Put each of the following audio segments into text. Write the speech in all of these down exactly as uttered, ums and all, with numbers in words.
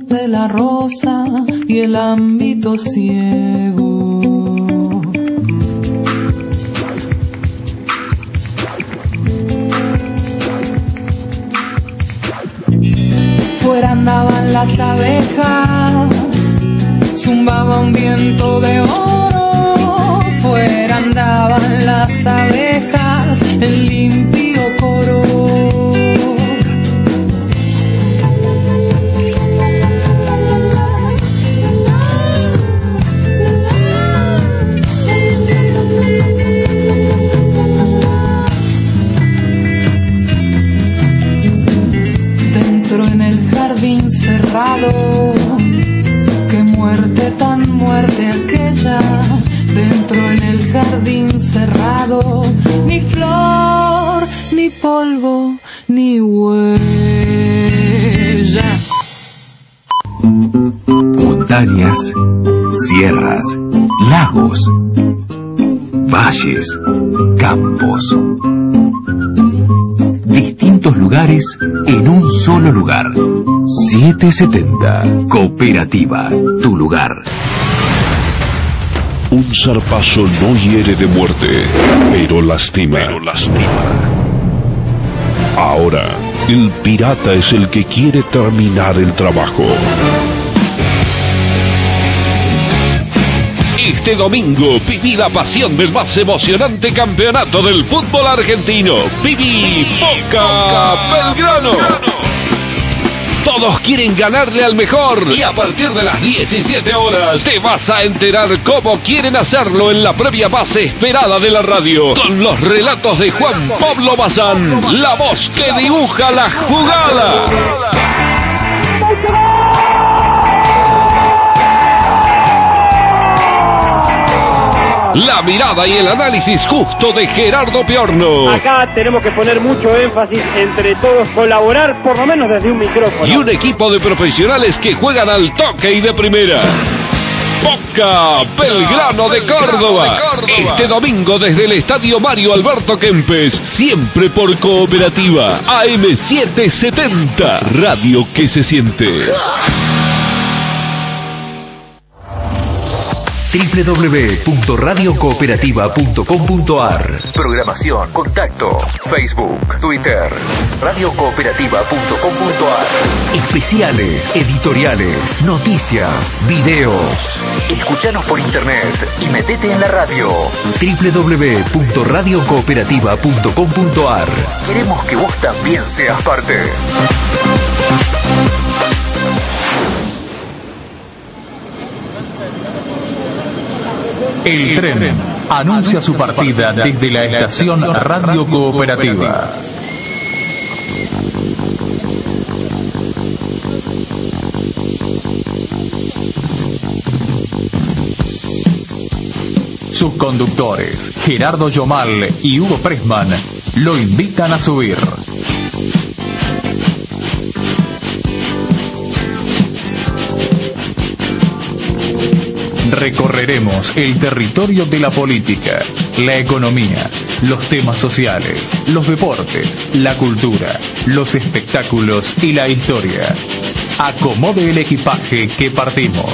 de la rosa y el ámbito ciego. Fuera andaban las abejas, zumbaba un viento de oro. Fuera andaban las abejas, el limpio coro. Dentro en el jardín cerrado, qué muerte tan muerte aquella. Dentro en el jardín cerrado, ni flor, ni polvo, ni huella. Montañas, sierras, lagos, valles, campos. Distintos lugares en un solo lugar. setecientos setenta. Cooperativa, tu lugar. Un zarpazo no hiere de muerte, pero lastima. Pero lastima. Ahora, el pirata es el que quiere terminar el trabajo. Este domingo viví la pasión del más emocionante campeonato del fútbol argentino. Viví Boca Belgrano. Todos quieren ganarle al mejor y a partir de las diecisiete horas te vas a enterar cómo quieren hacerlo en la previa base esperada de la radio, con los relatos de Juan Pablo Bazán, la voz que dibuja la jugada. La mirada y el análisis justo de Gerardo Piorno. Acá tenemos que poner mucho énfasis entre todos, colaborar por lo menos desde un micrófono. Y un equipo de profesionales que juegan al toque y de primera. Boca Belgrano de Córdoba. Este domingo desde el Estadio Mario Alberto Kempes, siempre por Cooperativa. A M setecientos setenta, radio que se siente. doble u doble u doble u punto radio cooperativa punto com punto a r. Programación, contacto, Facebook, Twitter, radio cooperativa punto com punto a r. Especiales, editoriales, noticias, videos. Escuchanos por internet y metete en la radio. doble u doble u doble u punto radio cooperativa punto com punto a r. Queremos que vos también seas parte. El tren anuncia su partida desde la estación Radio Cooperativa. Sus conductores, Gerardo Yomal y Hugo Pressman, lo invitan a subir. Recorreremos el territorio de la política, la economía, los temas sociales, los deportes, la cultura, los espectáculos y la historia. Acomode el equipaje que partimos.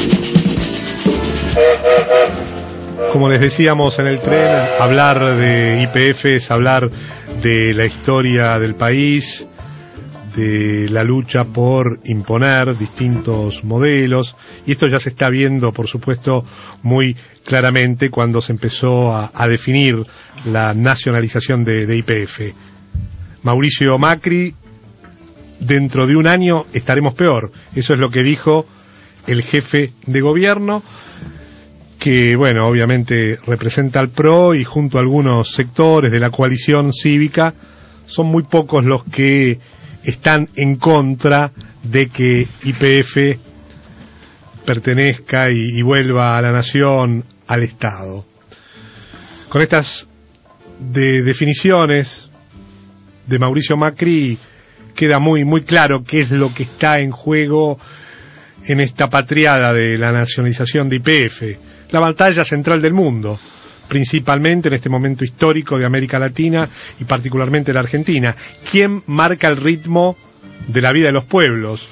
Como les decíamos en el tren, hablar de Y P F es hablar de la historia del país, de la lucha por imponer distintos modelos, y esto ya se está viendo, por supuesto, muy claramente cuando se empezó a, a definir la nacionalización de, de Y P F. Mauricio Macri, dentro de un año estaremos peor, eso es lo que dijo el jefe de gobierno, que, bueno, obviamente representa al P R O y junto a algunos sectores de la coalición cívica, son muy pocos los que están en contra de que Y P F pertenezca y, y vuelva a la nación, al Estado. Con estas de definiciones de Mauricio Macri queda muy muy claro qué es lo que está en juego en esta patriada de la nacionalización de Y P F, la batalla central del mundo, principalmente en este momento histórico de América Latina y particularmente la Argentina. ¿Quién marca el ritmo de la vida de los pueblos?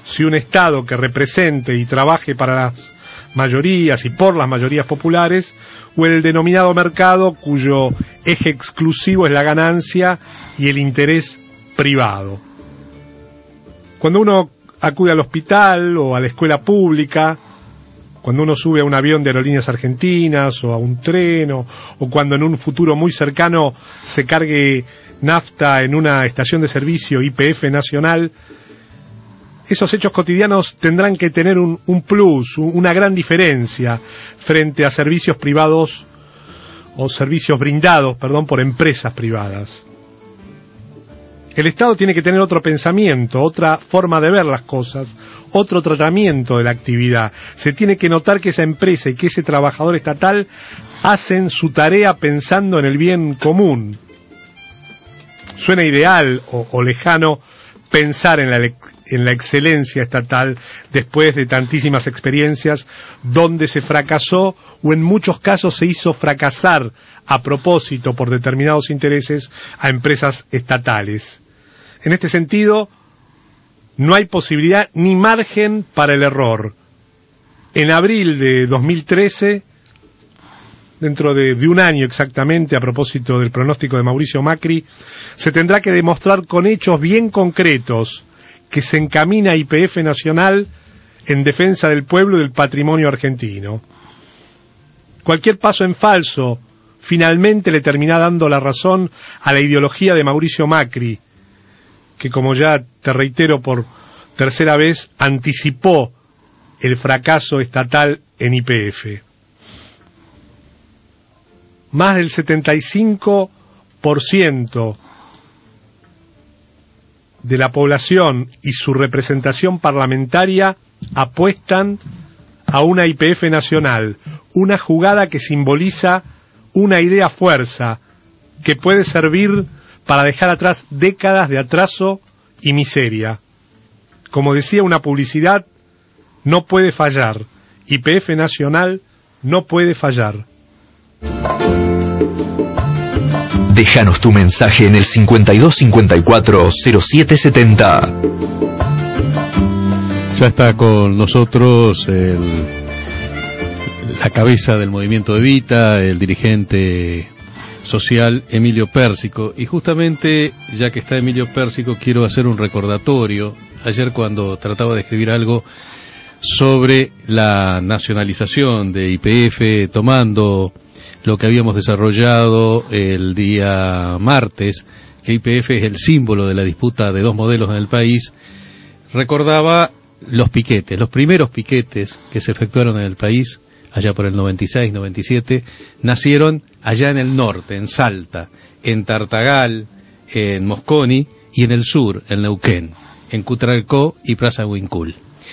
si un Estado que represente y trabaje para las mayorías y por las mayorías populares, o el denominado mercado cuyo eje exclusivo es la ganancia y el interés privado. Cuando uno acude al hospital o a la escuela pública, cuando uno sube a un avión de Aerolíneas Argentinas o a un tren, o, o cuando en un futuro muy cercano se cargue nafta en una estación de servicio Y P F nacional, esos hechos cotidianos tendrán que tener un, un plus, una gran diferencia frente a servicios privados o servicios brindados, perdón, por empresas privadas. El Estado tiene que tener otro pensamiento, otra forma de ver las cosas, otro tratamiento de la actividad. Se tiene que notar que esa empresa y que ese trabajador estatal hacen su tarea pensando en el bien común. Suena ideal o, o lejano pensar en la, en la excelencia estatal después de tantísimas experiencias donde se fracasó o en muchos casos se hizo fracasar a propósito por determinados intereses a empresas estatales. En este sentido, no hay posibilidad ni margen para el error. En abril de dos mil trece, dentro de, de un año exactamente, a propósito del pronóstico de Mauricio Macri, se tendrá que demostrar con hechos bien concretos que se encamina Y P F Nacional en defensa del pueblo y del patrimonio argentino. Cualquier paso en falso finalmente le termina dando la razón a la ideología de Mauricio Macri, que, como ya te reitero por tercera vez, anticipó el fracaso estatal en Y P F. Más del setenta y cinco por ciento de la población y su representación parlamentaria apuestan a una Y P F nacional, una jugada que simboliza una idea fuerza que puede servir para dejar atrás décadas de atraso y miseria. Como decía una publicidad, no puede fallar. Y P F Nacional no puede fallar. Déjanos tu mensaje en el cincuenta y dos cincuenta y cuatro cero siete setenta. Ya está con nosotros el, la cabeza del movimiento Evita, el dirigente social Emilio Pérsico, y justamente ya que está Emilio Pérsico quiero hacer un recordatorio. Ayer, cuando trataba de escribir algo sobre la nacionalización de Y P F, tomando lo que habíamos desarrollado el día martes, que Y P F es el símbolo de la disputa de dos modelos en el país, recordaba los piquetes, los primeros piquetes que se efectuaron en el país allá por el noventa y seis, noventa y siete, nacieron allá en el norte, en Salta, en Tartagal, en Mosconi, y en el sur, en Neuquén, en Cutralcó y Plaza Huincul.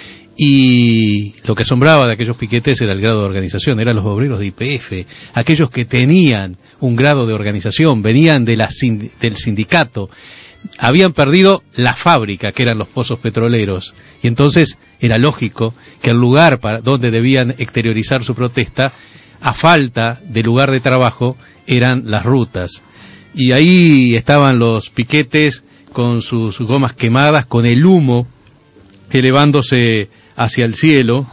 Y lo que asombraba de aquellos piquetes era el grado de organización, eran los obreros de Y P F, aquellos que tenían un grado de organización, venían de la, del sindicato, habían perdido la fábrica, que eran los pozos petroleros, y entonces era lógico que el lugar para donde debían exteriorizar su protesta, a falta de lugar de trabajo, eran las rutas. Y ahí estaban los piquetes con sus gomas quemadas, con el humo elevándose hacia el cielo,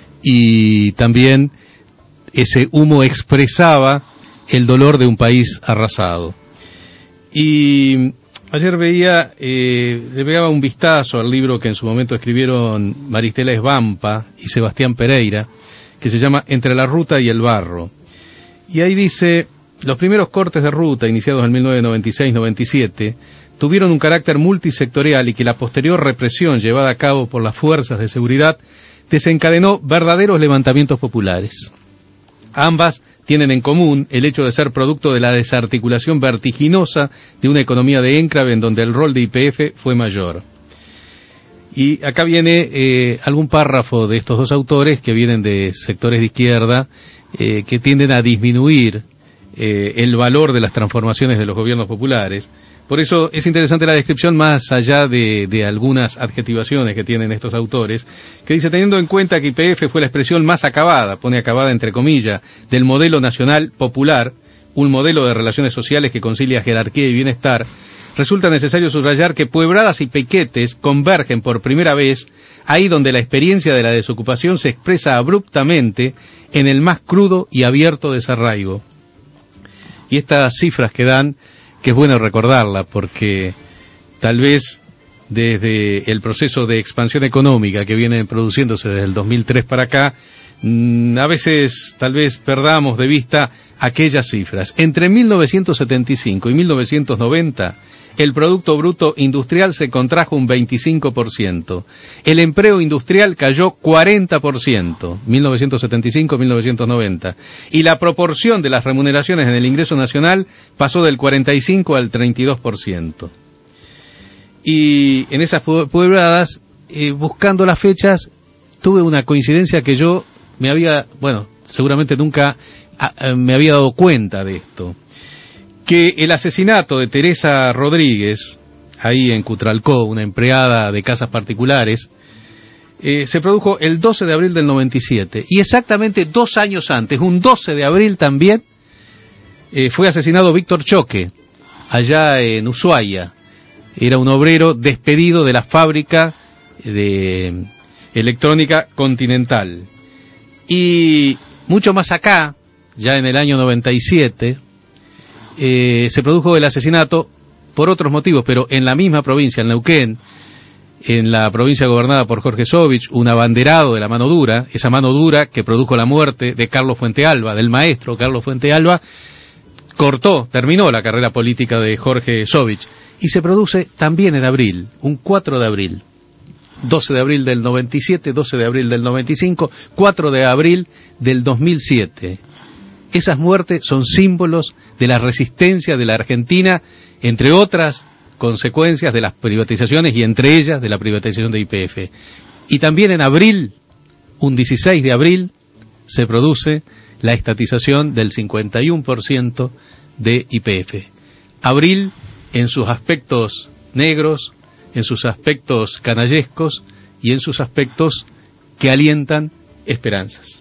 y también ese humo expresaba el dolor de un país arrasado. Y ayer veía, eh, le pegaba un vistazo al libro que en su momento escribieron Maristela Esbampa y Sebastián Pereira, que se llama Entre la ruta y el barro. Y ahí dice, los primeros cortes de ruta, iniciados en mil novecientos noventa y seis noventa y siete, tuvieron un carácter multisectorial, y que la posterior represión llevada a cabo por las fuerzas de seguridad desencadenó verdaderos levantamientos populares. Ambas tienen en común el hecho de ser producto de la desarticulación vertiginosa de una economía de enclave en donde el rol de Y P F fue mayor. Y acá viene eh, algún párrafo de estos dos autores que vienen de sectores de izquierda eh, que tienden a disminuir eh, el valor de las transformaciones de los gobiernos populares. Por eso es interesante la descripción, más allá de, de algunas adjetivaciones que tienen estos autores, que dice, teniendo en cuenta que Y P F fue la expresión más acabada, pone acabada entre comillas, del modelo nacional popular, un modelo de relaciones sociales que concilia jerarquía y bienestar, resulta necesario subrayar que Puebradas y Piquetes convergen por primera vez ahí donde la experiencia de la desocupación se expresa abruptamente en el más crudo y abierto desarraigo. Y estas cifras que dan, que es bueno recordarlas, porque tal vez desde el proceso de expansión económica que viene produciéndose desde el dos mil tres para acá, a veces tal vez perdamos de vista aquellas cifras. Entre mil novecientos setenta y cinco y mil novecientos noventa, el Producto Bruto Industrial se contrajo un veinticinco por ciento. El empleo industrial cayó cuarenta por ciento, mil novecientos setenta y cinco a mil novecientos noventa. Y la proporción de las remuneraciones en el ingreso nacional pasó del cuarenta y cinco al treinta y dos por ciento. Y en esas puebradas, eh, buscando las fechas, tuve una coincidencia que yo me había, bueno, seguramente nunca a, a, me había dado cuenta de esto. Que el asesinato de Teresa Rodríguez, ahí en Cutralcó, una empleada de casas particulares, eh, se produjo el doce de abril del noventa y siete. Y exactamente dos años antes, un doce de abril también, eh, fue asesinado Víctor Choque, allá en Ushuaia. Era un obrero despedido de la fábrica de electrónica Continental. Y mucho más acá, ya en el año noventa y siete, eh, se produjo el asesinato por otros motivos, pero en la misma provincia, en Neuquén, en la provincia gobernada por Jorge Sovich, un abanderado de la mano dura, esa mano dura que produjo la muerte de Carlos Fuentealba, del maestro Carlos Fuentealba, cortó, terminó la carrera política de Jorge Sovich, y se produce también en abril, un cuatro de abril. doce de abril del noventa y siete, doce de abril del noventa y cinco, cuatro de abril del dos mil siete. Esas muertes son símbolos de la resistencia de la Argentina, entre otras consecuencias de las privatizaciones y entre ellas de la privatización de Y P F. Y también en abril, un dieciséis de abril, se produce la estatización del cincuenta y uno por ciento de Y P F. Abril, en sus aspectos negros, en sus aspectos canallescos y en sus aspectos que alientan esperanzas.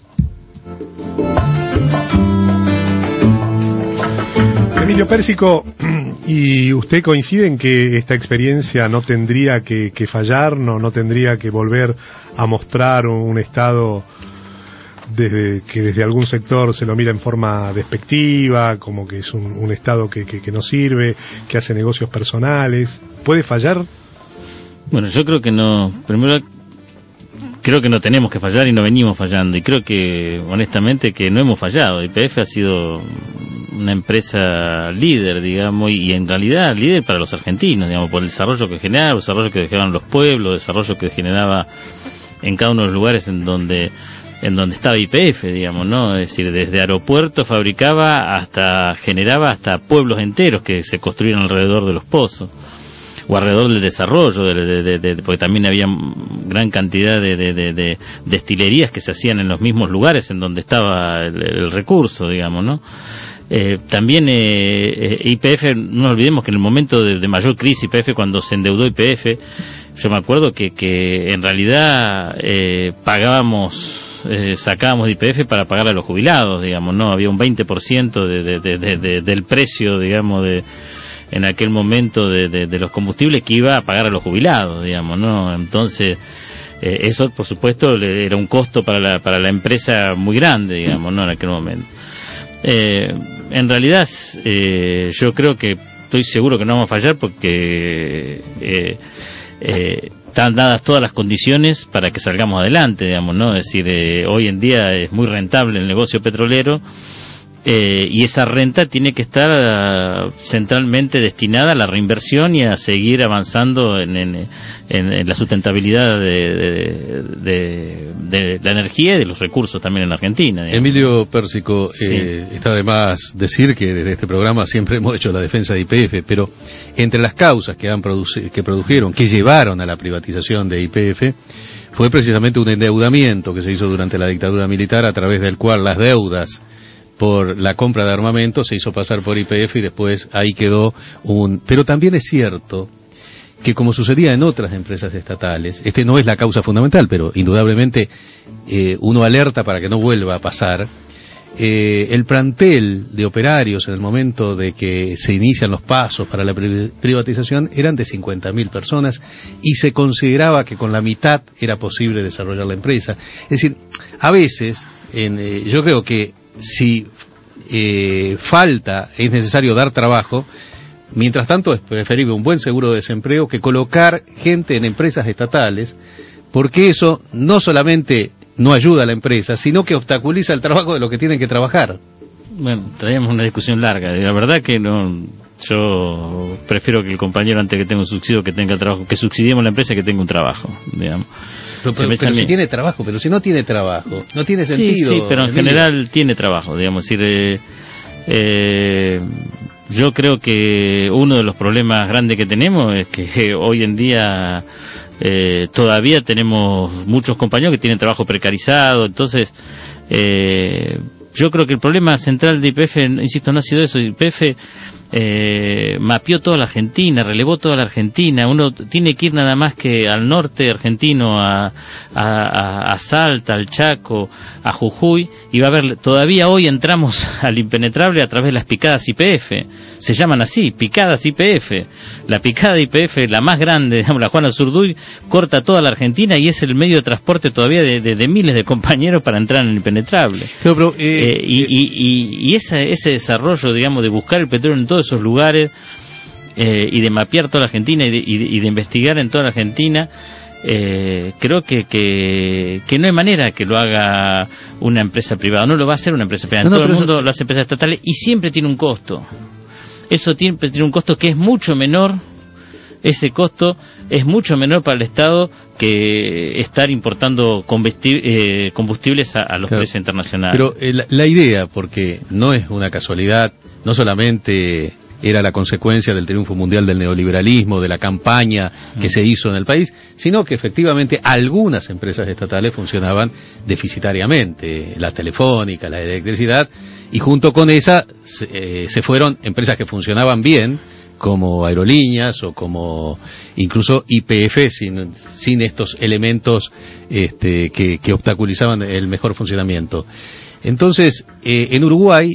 Emilio Pérsico, ¿y usted coincide en que esta experiencia no tendría que, que fallar, no, no tendría que volver a mostrar un Estado desde que desde algún sector se lo mira en forma despectiva, como que es un, un Estado que, que, que no sirve, que hace negocios personales? ¿Puede fallar? Bueno, yo creo que no. Primero, creo que no tenemos que fallar y no venimos fallando. Y creo que, honestamente, que no hemos fallado. Y P F ha sido una empresa líder, digamos, y en realidad líder para los argentinos, digamos, por el desarrollo que generaba, el desarrollo que generaban los pueblos, el desarrollo que generaba en cada uno de los lugares en donde en donde estaba Y P F, digamos, ¿no? Es decir, desde aeropuertos fabricaba hasta, generaba hasta pueblos enteros que se construían alrededor de los pozos, o alrededor del desarrollo, de, de, de, de, porque también había gran cantidad de, de, de, de destilerías que se hacían en los mismos lugares en donde estaba el, el recurso, digamos, ¿no? Eh, también eh, Y P F, no nos olvidemos que en el momento de, de mayor crisis Y P F, cuando se endeudó Y P F, yo me acuerdo que, que en realidad eh, pagábamos Eh, sacábamos de Y P F para pagar a los jubilados, digamos, ¿no? Había un veinte por ciento de, de, de, de, de, del precio, digamos, de en aquel momento de, de, de los combustibles que iba a pagar a los jubilados, digamos, ¿no? Entonces, eh, eso, por supuesto, le, era un costo para la, para la empresa muy grande, digamos, ¿no? En aquel momento. Eh, en realidad, eh, yo creo que, estoy seguro que no vamos a fallar porque eh, eh, están dadas todas las condiciones para que salgamos adelante, digamos, ¿no? Es decir, eh, hoy en día es muy rentable el negocio petrolero, eh, y esa renta tiene que estar uh, centralmente destinada a la reinversión y a seguir avanzando en, en, en, en la sustentabilidad de, de, de, de la energía y de los recursos también en Argentina, digamos. Emilio Pérsico, Sí. eh, está de más decir que desde este programa siempre hemos hecho la defensa de Y P F, pero entre las causas que han produci- que produjeron, que llevaron a la privatización de Y P F, fue precisamente un endeudamiento que se hizo durante la dictadura militar, a través del cual las deudas por la compra de armamento se hizo pasar por Y P F y después ahí quedó un... Pero también es cierto que, como sucedía en otras empresas estatales, este no es la causa fundamental, pero indudablemente eh, uno alerta para que no vuelva a pasar, eh, el plantel de operarios en el momento de que se inician los pasos para la pri- privatización eran de cincuenta mil personas y se consideraba que con la mitad era posible desarrollar la empresa. Es decir, a veces, en, eh, yo creo que si eh, falta, es necesario dar trabajo. Mientras tanto, es preferible un buen seguro de desempleo que colocar gente en empresas estatales, porque eso no solamente no ayuda a la empresa, sino que obstaculiza el trabajo de los que tienen que trabajar. Bueno, traíamos una discusión larga. La verdad que no, yo prefiero que el compañero, antes que tenga un subsidio, que tenga trabajo, que subsidiemos la empresa que tenga un trabajo, digamos. Pero, pero, pero si tiene trabajo, pero si no tiene trabajo, no tiene sentido. Sí, sí, pero en Emilio. general tiene trabajo, digamos. Es decir, eh, eh, yo creo que uno de los problemas grandes que tenemos es que eh, hoy en día eh, todavía tenemos muchos compañeros que tienen trabajo precarizado. Entonces, eh, yo creo que el problema central de Y P F, insisto, no ha sido eso. Y P F eh, mapeó toda la Argentina, relevó toda la Argentina. Uno tiene que ir nada más que al norte argentino, a, a, a Salta, al Chaco, a Jujuy, y va a ver, todavía hoy entramos al impenetrable a través de las picadas Y P F. Se llaman así, picadas Y P F. La picada Y P F, la más grande, digamos, la Juana Zurduy, corta toda la Argentina y es el medio de transporte todavía de, de, de miles de compañeros para entrar en el impenetrable. Pero, pero, eh, eh, y, y, y, y esa, ese desarrollo, digamos, de buscar el petróleo en todos esos lugares eh, y de mapear toda la Argentina y de, y de, y de investigar en toda la Argentina, eh, creo que, que que no hay manera que lo haga una empresa privada. No lo va a hacer una empresa privada. En no, no, todo el mundo eso... lo hace empresas estatales y siempre tiene un costo. Eso tiene, tiene un costo que es mucho menor, ese costo es mucho menor para el Estado que estar importando combustibles, eh, combustibles a, a los claro. precios internacionales. Pero eh, la, la idea, porque no es una casualidad, no solamente era la consecuencia del triunfo mundial del neoliberalismo, de la campaña que mm. se hizo en el país, sino que efectivamente algunas empresas estatales funcionaban deficitariamente, la telefónica, la electricidad, y junto con esa se, eh, se fueron empresas que funcionaban bien, como aerolíneas o como incluso Y P F, sin, sin estos elementos este, que, que obstaculizaban el mejor funcionamiento. Entonces, eh, en Uruguay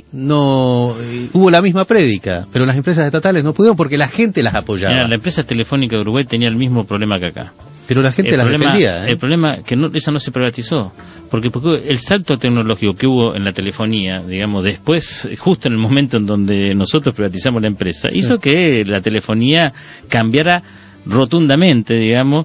no eh, hubo la misma prédica, pero las empresas estatales no pudieron porque la gente las apoyaba. Mira, la empresa telefónica de Uruguay tenía el mismo problema que acá. Pero la gente el las problema, defendía. ¿eh? El problema es que no, esa no se privatizó, porque, porque el salto tecnológico que hubo en la telefonía, digamos, después, justo en el momento en donde nosotros privatizamos la empresa, sí. hizo que la telefonía cambiara rotundamente, digamos,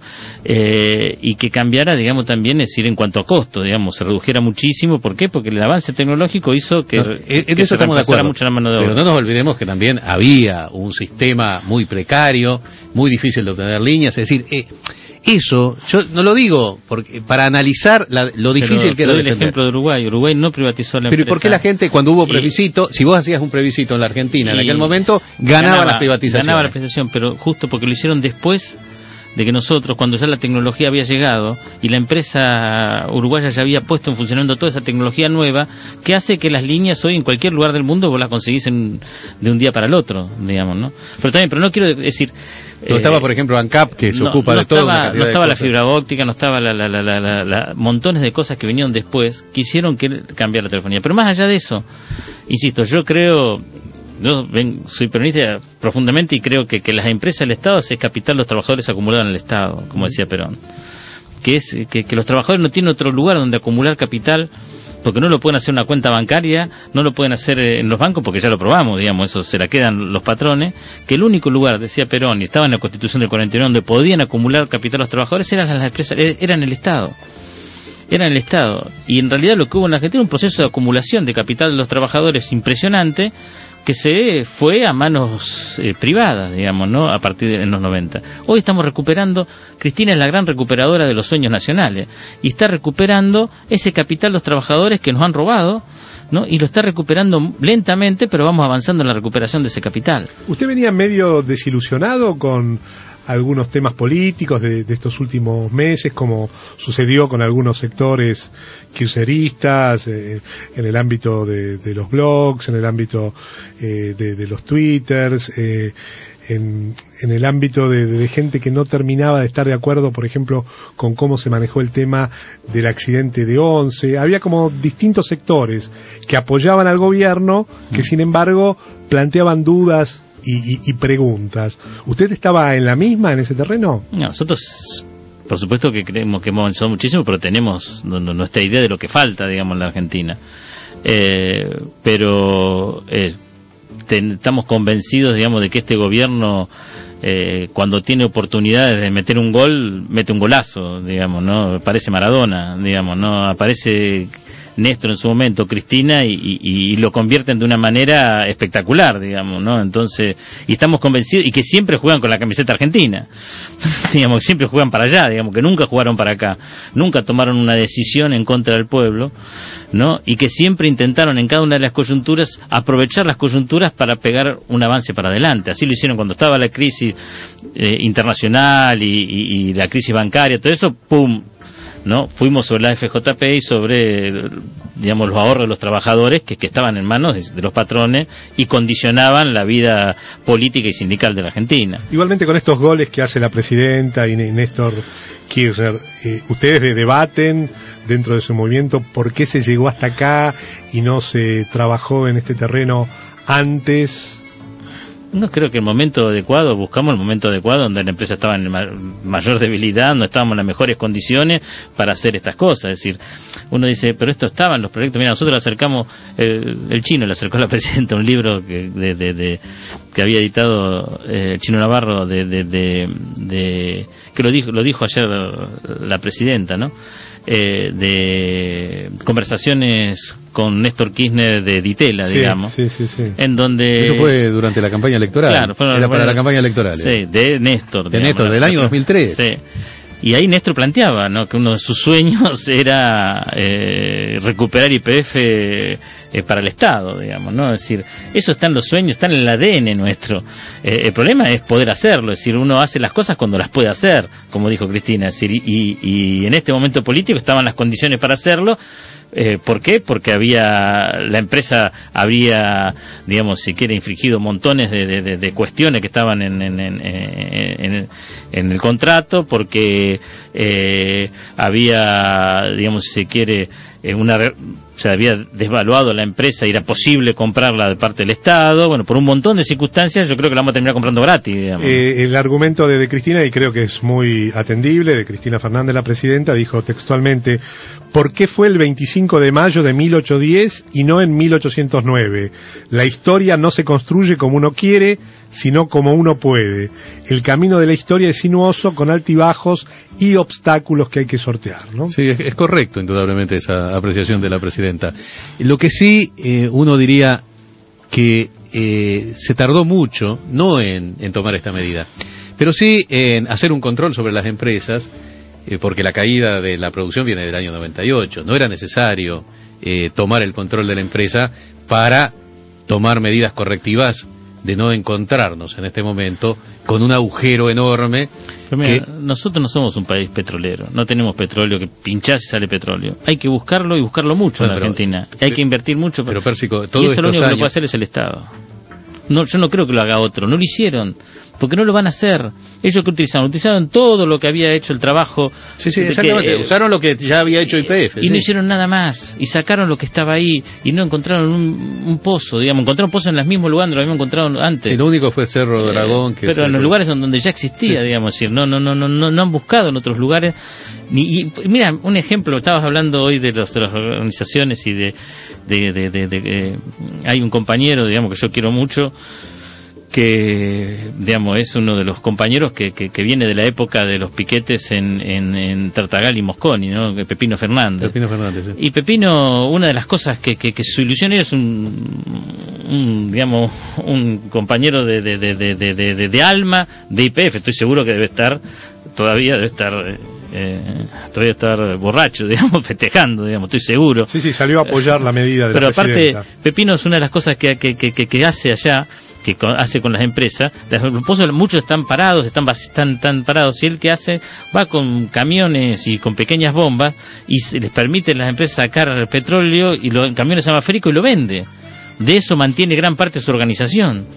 eh, y que cambiara, digamos, también, es decir, en cuanto a costo, digamos, se redujera muchísimo. ¿Por qué? Porque el avance tecnológico hizo que, no, en que eso se estamos de acuerdo, mucho la mano de obra. Pero no nos olvidemos que también había un sistema muy precario, muy difícil de obtener líneas, es decir, eh, eso, yo no lo digo porque para analizar la, lo difícil pero, que era defender. El ejemplo de Uruguay, Uruguay no privatizó la pero empresa. Pero ¿por qué la gente cuando hubo plebiscito, y, si vos hacías un plebiscito en la Argentina en aquel momento, ganaba, ganaba las privatizaciones? Ganaba la privatización, pero justo porque lo hicieron después de que nosotros, cuando ya la tecnología había llegado y la empresa uruguaya ya había puesto en funcionamiento toda esa tecnología nueva, que hace que las líneas hoy en cualquier lugar del mundo vos las conseguís en, de un día para el otro, digamos, ¿no? Pero también, pero no quiero decir... No eh, estaba, por ejemplo, ANCAP, que se no, ocupa no de todo. Estaba, no estaba la fibra óptica, no estaba la, la, la, la, la, la, montones de cosas que vinieron después que hicieron que cambiara la telefonía. Pero más allá de eso, insisto, yo creo... Yo ven, soy peronista profundamente y creo que, que las empresas del Estado es capital de los trabajadores acumulados en el Estado, como decía Perón. Que es que, que los trabajadores no tienen otro lugar donde acumular capital, porque no lo pueden hacer en una cuenta bancaria, no lo pueden hacer en los bancos, porque ya lo probamos, digamos, eso se la quedan los patrones, que el único lugar, decía Perón, y estaba en la Constitución del cuarenta y nueve, donde podían acumular capital los trabajadores, eran las empresas, eran el Estado. Era en el Estado. Y en realidad lo que hubo en la Argentina un proceso de acumulación de capital de los trabajadores impresionante, que se fue a manos eh, privadas, digamos, ¿no? A partir de los noventa. Hoy estamos recuperando, Cristina es la gran recuperadora de los sueños nacionales, y está recuperando ese capital de los trabajadores que nos han robado, ¿no? Y lo está recuperando lentamente, pero vamos avanzando en la recuperación de ese capital. ¿Usted venía medio desilusionado con algunos temas políticos de, de estos últimos meses, como sucedió con algunos sectores kirchneristas, eh, en el ámbito de, de los blogs, en el ámbito eh, de, de los twitters, eh, en, en el ámbito de, de gente que no terminaba de estar de acuerdo, por ejemplo, con cómo se manejó el tema del accidente de Once. Había como distintos sectores que apoyaban al gobierno, que sin embargo planteaban dudas y, y, y preguntas. ¿Usted estaba en la misma, en ese terreno? No, nosotros, por supuesto que creemos que hemos avanzado muchísimo, pero tenemos no, no, nuestra idea de lo que falta, digamos, en la Argentina. Eh, pero eh, ten, estamos convencidos, digamos, de que este gobierno, eh, cuando tiene oportunidades de meter un gol, mete un golazo, digamos, ¿no? Parece Maradona, digamos, ¿no? Aparece Néstor en su momento, Cristina, y, y, y lo convierten de una manera espectacular, digamos, ¿no? Entonces, y estamos convencidos, y que siempre juegan con la camiseta argentina, digamos, siempre juegan para allá, digamos, que nunca jugaron para acá, nunca tomaron una decisión en contra del pueblo, ¿no? Y que siempre intentaron en cada una de las coyunturas aprovechar las coyunturas para pegar un avance para adelante. Así lo hicieron cuando estaba la crisis eh, internacional y, y, y la crisis bancaria, todo eso, ¡pum!, ¿no? Fuimos sobre la F J P y sobre, digamos, los ahorros de los trabajadores que, que estaban en manos de, de los patrones y condicionaban la vida política y sindical de la Argentina. Igualmente, con estos goles que hace la presidenta y Néstor Kirchner, eh, ustedes debaten dentro de su movimiento por qué se llegó hasta acá y no se trabajó en este terreno antes. No creo que el momento adecuado, buscamos el momento adecuado donde la empresa estaba en ma- mayor debilidad, no estábamos en las mejores condiciones para hacer estas cosas. Es decir, uno dice, pero esto estaba en los proyectos. Mira, nosotros le acercamos, eh, el chino le acercó a la presidenta un libro que, de, de, de, que había editado eh, el Chino Navarro, de, de, de, de, que lo dijo, lo dijo ayer la presidenta, ¿no? Eh, de conversaciones con Néstor Kirchner de Ditela, sí, digamos, sí, sí, sí. en donde... Eso fue durante la campaña electoral. Claro, fue, era para fue, la campaña electoral. Sí, eh. de Néstor. De digamos, Néstor, del año dos mil tres. Sí. Y ahí Néstor planteaba, ¿no?, que uno de sus sueños era eh, recuperar Y P F eh, para el Estado, digamos, ¿no? Es decir, eso está en los sueños, está en el A D N nuestro. Eh, el problema es poder hacerlo, es decir, uno hace las cosas cuando las puede hacer, como dijo Cristina, es decir, y, y en este momento político estaban las condiciones para hacerlo. Eh, ¿Por qué? Porque había, la empresa había, digamos, si quiere, infringido montones de, de, de cuestiones que estaban en, en, en, en, en el contrato, porque eh, había, digamos, si se quiere, eh, una, se había desvaluado la empresa y era posible comprarla de parte del Estado. Bueno, por un montón de circunstancias, yo creo que la vamos a terminar comprando gratis, digamos. Eh, el argumento de, de Cristina, y creo que es muy atendible, de Cristina Fernández, la presidenta, dijo textualmente: ¿por qué fue el veinticinco de mayo de mil ochocientos diez y no en mil ochocientos nueve? La historia no se construye como uno quiere, sino como uno puede. El camino de la historia es sinuoso, con altibajos y obstáculos que hay que sortear, ¿no? Sí, es, es correcto, indudablemente, esa apreciación de la presidenta. Lo que sí, eh, uno diría que eh, se tardó mucho, no en, en tomar esta medida, pero sí en hacer un control sobre las empresas, eh, porque la caída de la producción viene del año noventa y ocho. No era necesario eh, tomar el control de la empresa para tomar medidas correctivas de no encontrarnos en este momento con un agujero enorme. Pero mira, que... nosotros no somos un país petrolero, no tenemos petróleo que pinchás y sale petróleo. Hay que buscarlo y buscarlo mucho, bueno, en pero, Argentina. Hay que invertir mucho. Pero, Pérsico, todo y eso lo único años... que lo puede hacer es el Estado. No, yo no creo que lo haga otro. No lo hicieron, porque no lo van a hacer. Ellos que utilizaron, utilizaron todo lo que había hecho el trabajo. Sí, sí, exactamente. Que, eh, usaron lo que ya había hecho Y P F. Y sí. no hicieron nada más. Y sacaron lo que estaba ahí y no encontraron un, un pozo, digamos. Encontraron pozos en los mismos lugares donde lo habían encontrado antes. Sí, lo único fue Cerro Dragón. Eh, que pero en los lugares donde ya existía, sí, digamos. Decir, no, no, no, no, no, no han buscado en otros lugares. Ni, y, mira, un ejemplo, estabas hablando hoy de, los, de las organizaciones y de... de, de, de, de, de eh, hay un compañero, digamos, que yo quiero mucho, que, digamos, es uno de los compañeros que, que, que viene de la época de los piquetes en, en, en Tartagal y Mosconi, ¿no? Pepino Fernández. Pepino Fernández, sí. Y Pepino, una de las cosas que, que, que su ilusión era es un, un, digamos, un compañero de, de, de, de, de, de, de alma de Y P F. Estoy seguro que debe estar, todavía debe estar... Eh, todavía estar borracho, digamos, festejando, digamos, estoy seguro. Sí, sí, salió a apoyar la medida de Pero la presidenta. aparte, Pepino es una de las cosas que, que, que, que hace allá, que hace con las empresas. Los pozos, muchos están parados, están, están, están parados, y él que hace, va con camiones y con pequeñas bombas y se les permite a las empresas sacar petróleo y lo, en camiones atmosféricos y lo vende. De eso mantiene gran parte de su organización.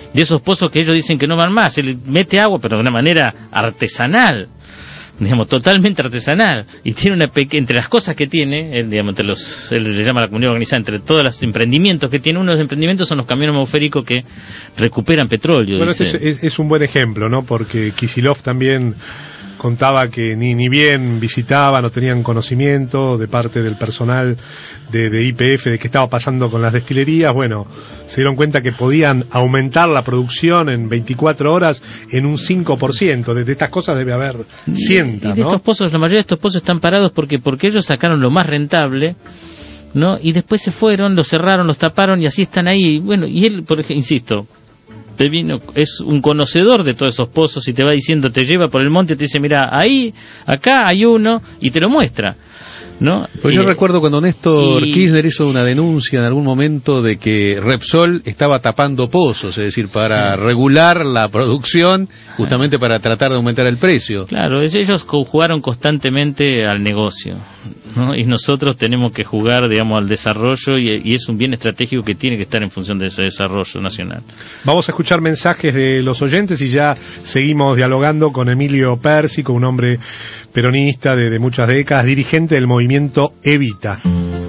de esos pozos que ellos dicen que no van más. Él mete agua, pero de una manera artesanal, digamos, totalmente artesanal, y tiene una peque entre las cosas que tiene, él, digamos, entre los, él le llama a la comunidad organizada, entre todos los emprendimientos que tiene, uno de los emprendimientos son los camiones atmosféricos que recuperan petróleo. Bueno, dice. es, es, es un buen ejemplo, ¿no? Porque Kicillof también contaba que ni, ni bien visitaban o tenían conocimiento de parte del personal de, de Y P F de qué estaba pasando con las destilerías. Bueno, se dieron cuenta que podían aumentar la producción en veinticuatro horas en un cinco por ciento. De, de estas cosas debe haber cientos, y de ¿no? estos pozos, la mayoría de estos pozos están parados porque porque ellos sacaron lo más rentable, ¿no? Y después se fueron, los cerraron, los taparon y así están ahí. Bueno, y él, por ejemplo, insisto, te vino, es un conocedor de todos esos pozos y te va diciendo, te lleva por el monte y te dice, mira, ahí, acá hay uno, y te lo muestra, ¿no? Pues yo y, recuerdo cuando Néstor y... Kirchner hizo una denuncia en algún momento de que Repsol estaba tapando pozos, es decir, para sí. regular la producción, justamente para tratar de aumentar el precio. Claro, ellos jugaron constantemente al negocio, ¿no? Y nosotros tenemos que jugar, digamos, al desarrollo, y, y es un bien estratégico que tiene que estar en función de ese desarrollo nacional. Vamos a escuchar mensajes de los oyentes y ya seguimos dialogando con Emilio Pérsico, un hombre peronista de, de muchas décadas, dirigente del movimiento Evita.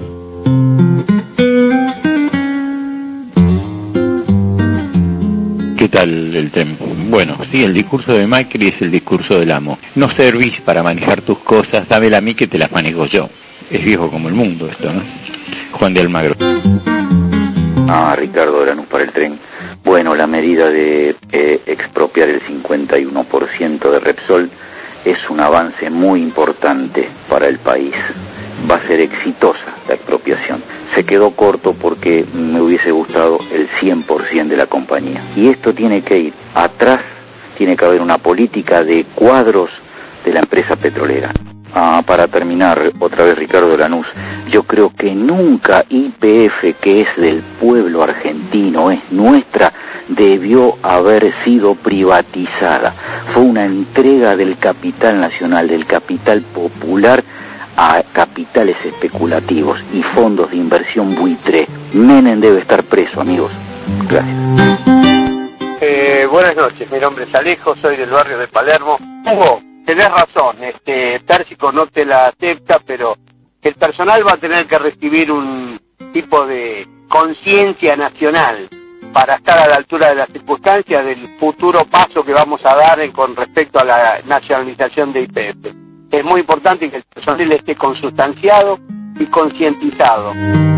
¿Qué tal el tema? Bueno, sí, el discurso de Macri es el discurso del amo. No servís para manejar tus cosas, dámela a mí que te las manejo yo. Es viejo como el mundo esto, ¿no? Juan de Almagro. Ah, Ricardo Lanús para el tren. Bueno, la medida de eh, expropiar el cincuenta y uno por ciento de Repsol es un avance muy importante para el país. Va a ser exitosa la expropiación. Se quedó corto porque me hubiese gustado el cien por ciento de la compañía. Y esto tiene que ir atrás, tiene que haber una política de cuadros de la empresa petrolera. Ah, para terminar, otra vez Ricardo Lanús, yo creo que nunca Y P F, que es del pueblo argentino, es nuestra, debió haber sido privatizada. Fue una entrega del capital nacional, del capital popular, a capitales especulativos y fondos de inversión buitre. Menem debe estar preso, amigos. Gracias. Eh, buenas noches, mi nombre es Alejo, soy del barrio de Palermo. Hugo, tenés razón, este Pérsico no te la acepta, pero el personal va a tener que recibir un tipo de conciencia nacional para estar a la altura de las circunstancias del futuro paso que vamos a dar en, con respecto a la nacionalización de Y P F. Es muy importante que el personal esté consustanciado y concientizado.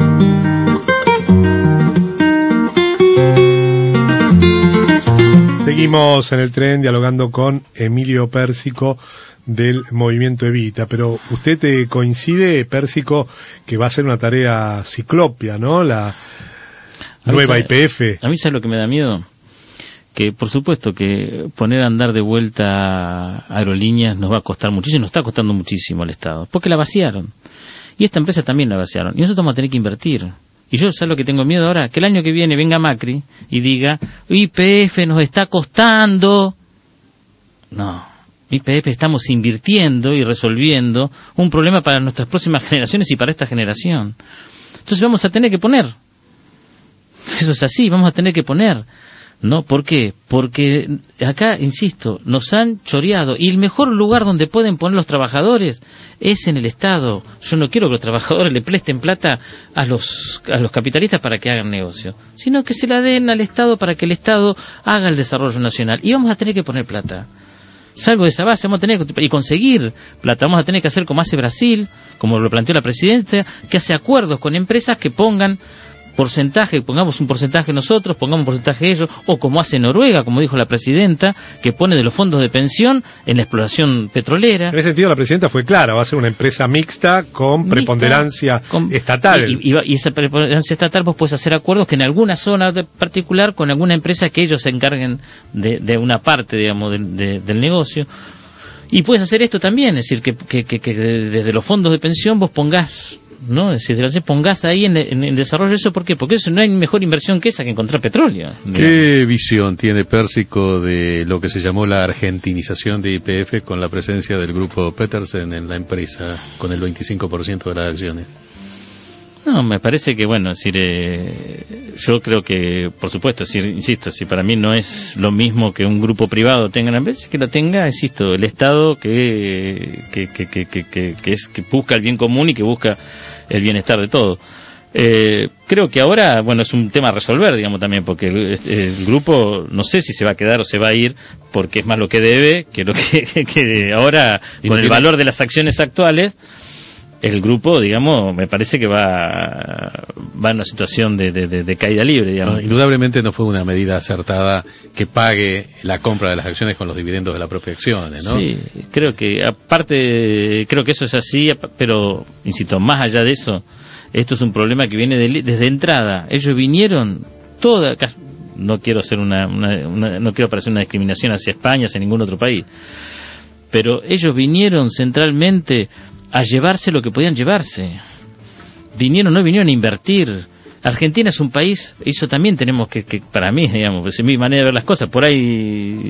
Seguimos en el tren dialogando con Emilio Pérsico del movimiento Evita, pero usted te coincide, Pérsico, que va a ser una tarea ciclopia, ¿no? La nueva Y P F. A mí, ¿sabes lo que me da miedo? Que por supuesto que poner a andar de vuelta aerolíneas nos va a costar muchísimo, nos está costando muchísimo al Estado, porque la vaciaron. Y esta empresa también la vaciaron. Y nosotros vamos a tener que invertir. Y yo, ¿sabes lo que tengo miedo ahora? Que el año que viene venga Macri y diga, Y P F nos está costando. No, Y P F estamos invirtiendo y resolviendo un problema para nuestras próximas generaciones y para esta generación. Entonces vamos a tener que poner. Eso es así, vamos a tener que poner. ¿No? ¿Por qué? Porque acá, insisto, nos han choreado, y el mejor lugar donde pueden poner los trabajadores es en el Estado. Yo no quiero que los trabajadores le presten plata a los a los capitalistas para que hagan negocio, sino que se la den al Estado para que el Estado haga el desarrollo nacional. Y vamos a tener que poner plata. Salvo de esa base, vamos a tener que y conseguir plata. Vamos a tener que hacer como hace Brasil, como lo planteó la presidenta, que hace acuerdos con empresas que pongan porcentaje, pongamos un porcentaje nosotros, pongamos un porcentaje ellos, o como hace Noruega, como dijo la presidenta, que pone de los fondos de pensión en la exploración petrolera. En ese sentido la presidenta fue clara, va a ser una empresa mixta con mixta, preponderancia con, estatal. Y, y, y esa preponderancia estatal vos puedes hacer acuerdos que en alguna zona particular con alguna empresa que ellos se encarguen de, de una parte, digamos, de, de, del negocio. Y puedes hacer esto también, es decir, que, que, que, que desde los fondos de pensión vos pongás, ¿no? Es decir, pongas ahí en, en el desarrollo eso, ¿por qué? Porque eso no hay mejor inversión que esa, que encontrar petróleo. ¿Qué digamos. visión tiene Pérsico de lo que se llamó la argentinización de Y P F con la presencia del grupo Petersen en la empresa, con el veinticinco por ciento de las acciones? No, me parece que, bueno, es decir, eh, yo creo que, por supuesto, si, insisto, si para mí no es lo mismo que un grupo privado tenga la empresa, que lo tenga, insisto, el Estado que, que, que, que, que, que, que es que busca el bien común y que busca el bienestar de todos. Eh, creo que ahora, bueno, es un tema a resolver, digamos, también, porque el, el grupo, no sé si se va a quedar o se va a ir, porque es más lo que debe que lo que, que ahora, y con el valor de las acciones actuales, el grupo, digamos, me parece que va va en una situación de, de, de, de caída libre, digamos. No, indudablemente no fue una medida acertada que pague la compra de las acciones con los dividendos de las propias acciones, ¿no? Sí, creo que, aparte, creo que eso es así, pero, insisto, más allá de eso, esto es un problema que viene de, desde entrada. Ellos vinieron toda, no quiero hacer una, una, una no quiero parecer una discriminación hacia España, hacia ningún otro país, pero ellos vinieron centralmente a llevarse lo que podían llevarse. Vinieron, no vinieron a invertir. Argentina es un país, eso también tenemos que, que para mí, digamos, es mi manera de ver las cosas, por ahí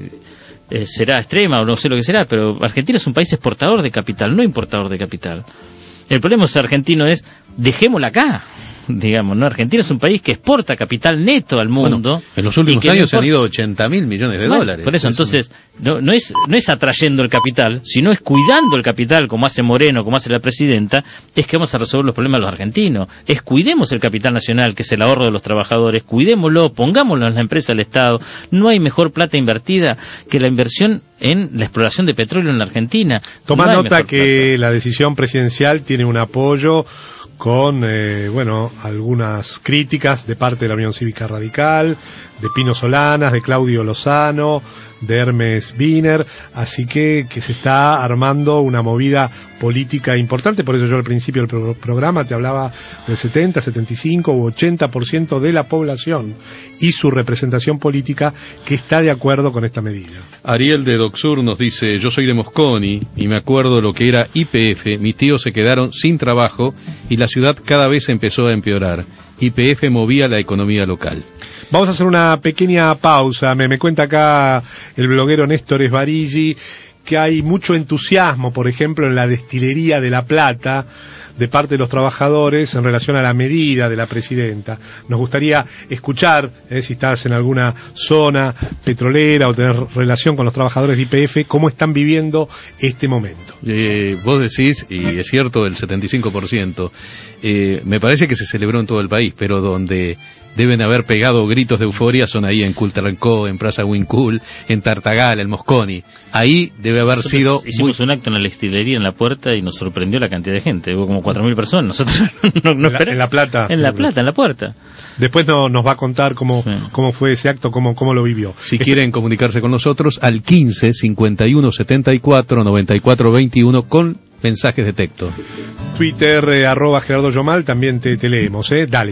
eh, será extrema o no sé lo que será, pero Argentina es un país exportador de capital, no importador de capital. El problema argentino es, dejémosla acá, digamos, ¿no? Argentina es un país que exporta capital neto al mundo. Bueno, en los últimos años se han ido ochenta mil millones de bueno, dólares. Por eso, entonces, no, no es no es atrayendo el capital, sino es cuidando el capital, como hace Moreno, como hace la presidenta, es que vamos a resolver los problemas de los argentinos. Es cuidemos el capital nacional, que es el ahorro de los trabajadores, cuidémoslo, pongámoslo en la empresa del Estado. No hay mejor plata invertida que la inversión en la exploración de petróleo en la Argentina. Toma no nota que plata. La decisión presidencial tiene un apoyo con, eh, bueno, algunas críticas de parte de la Unión Cívica Radical, de Pino Solanas, de Claudio Lozano, de Hermes Wiener, así que, que se está armando una movida política importante. Por eso yo al principio del pro programa te hablaba del setenta, setenta y cinco u ochenta por ciento de la población y su representación política que está de acuerdo con esta medida. Ariel de Docsur nos dice: yo soy de Mosconi y me acuerdo lo que era Y P F, mis tíos se quedaron sin trabajo y la ciudad cada vez empezó a empeorar. Y P F movía la economía local. Vamos a hacer una pequeña pausa. Me, me cuenta acá el bloguero Néstor Esbarigi que hay mucho entusiasmo, por ejemplo, en la destilería de La Plata, de parte de los trabajadores en relación a la medida de la presidenta. Nos gustaría escuchar, eh, si estás en alguna zona petrolera o tener relación con los trabajadores de Y P F, cómo están viviendo este momento. Eh, vos decís, y es cierto, el setenta y cinco por ciento, eh, me parece que se celebró en todo el país, pero donde deben haber pegado gritos de euforia son ahí en Cultrancó, en Plaza Wincul, en Tartagal, en Mosconi. Ahí debe haber Nosotros sido... hicimos muy... un acto en la destilería en la puerta y nos sorprendió la cantidad de gente. Hubo como cuatro mil personas. Nosotros no, no en, la, en La Plata. En La Plata, en la puerta. Después no, nos va a contar cómo, sí. cómo fue ese acto, cómo, cómo lo vivió. Si este... quieren comunicarse con nosotros, al quince, cincuenta y uno, setenta y cuatro, noventa y cuatro, veintiuno con mensajes de texto. Twitter, eh, arroba Gerardo Yomal, también te, te leemos, ¿eh? Dale.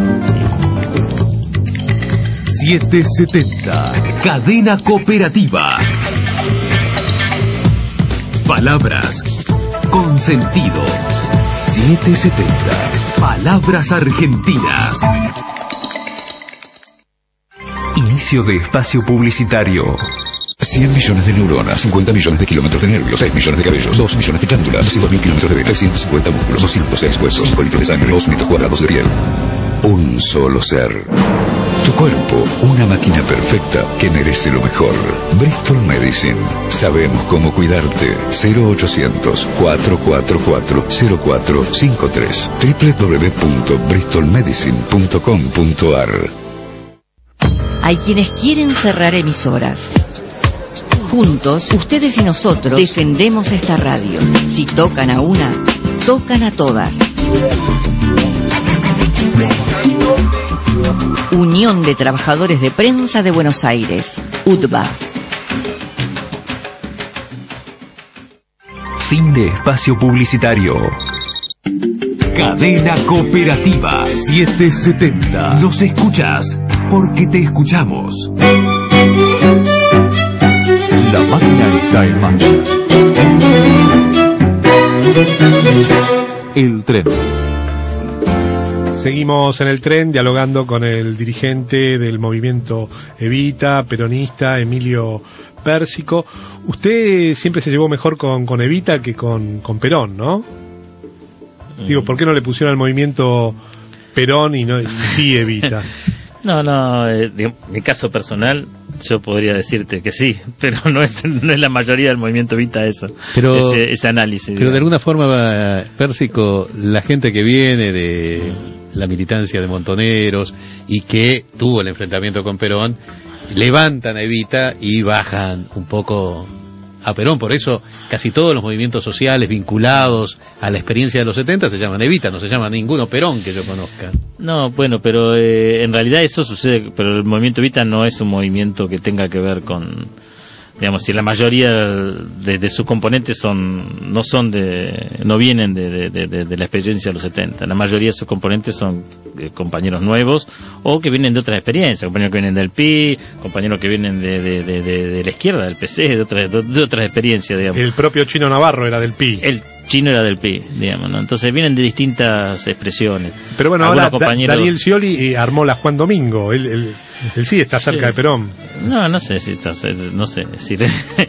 setecientos setenta, Cadena Cooperativa. Palabras con sentido. setecientos setenta, Palabras Argentinas. Inicio de espacio publicitario. cien millones de neuronas, cincuenta millones de kilómetros de nervios, seis millones de cabellos, dos millones de glándulas, doscientos mil kilómetros de venas, trescientos cincuenta músculos, doscientos seis huesos, cinco litros de sangre, dos metros cuadrados de piel. Un solo ser. Tu cuerpo, una máquina perfecta que merece lo mejor. Bristol Medicine. Sabemos cómo cuidarte. cero ochocientos, cuatrocientos cuarenta y cuatro, cero cuatro cinco tres. doble u doble u doble u punto bristol medicine punto com punto a r. Hay quienes quieren cerrar emisoras. Juntos, ustedes y nosotros defendemos esta radio. Si tocan a una, tocan a todas. Unión de Trabajadores de Prensa de Buenos Aires, U T B A. Fin de espacio publicitario. Cadena Cooperativa setecientos setenta. Nos escuchas porque te escuchamos. La máquina está en marcha. El tren. Seguimos en el tren dialogando con el dirigente del movimiento Evita, peronista, Emilio Pérsico. Usted siempre se llevó mejor con, con Evita que con, con Perón, ¿no? Digo, ¿por qué no le pusieron al movimiento Perón y, no, y sí Evita? No, no, eh, en mi caso personal, yo podría decirte que sí, pero no es no es la mayoría del movimiento Evita eso, pero, ese, ese análisis. Pero digamos. de alguna forma, Pérsico, la gente que viene de la militancia de Montoneros y que tuvo el enfrentamiento con Perón, levantan a Evita y bajan un poco a Perón. Por eso casi todos los movimientos sociales vinculados a la experiencia de los setenta se llaman Evita, no se llama ninguno Perón que yo conozca. No, bueno, pero eh, en realidad eso sucede, pero el movimiento Evita no es un movimiento que tenga que ver con, digamos, si la mayoría de, de sus componentes son no son de no vienen de, de, de, de la experiencia de los setenta. La mayoría de sus componentes son eh, compañeros nuevos o que vienen de otras experiencias, compañeros que vienen del P I, compañeros que vienen de, de, de, de, de la izquierda, del P C, de otras de, de otras experiencias, digamos. El propio Chino Navarro era del P I. El Chino era del P I, digamos, ¿no? Entonces vienen de distintas expresiones. Pero bueno, Algunos ahora compañeros... Daniel Scioli armó la Juan Domingo, él, él, él sí está cerca sí. de Perón. No, no sé si está, no sé, es decir,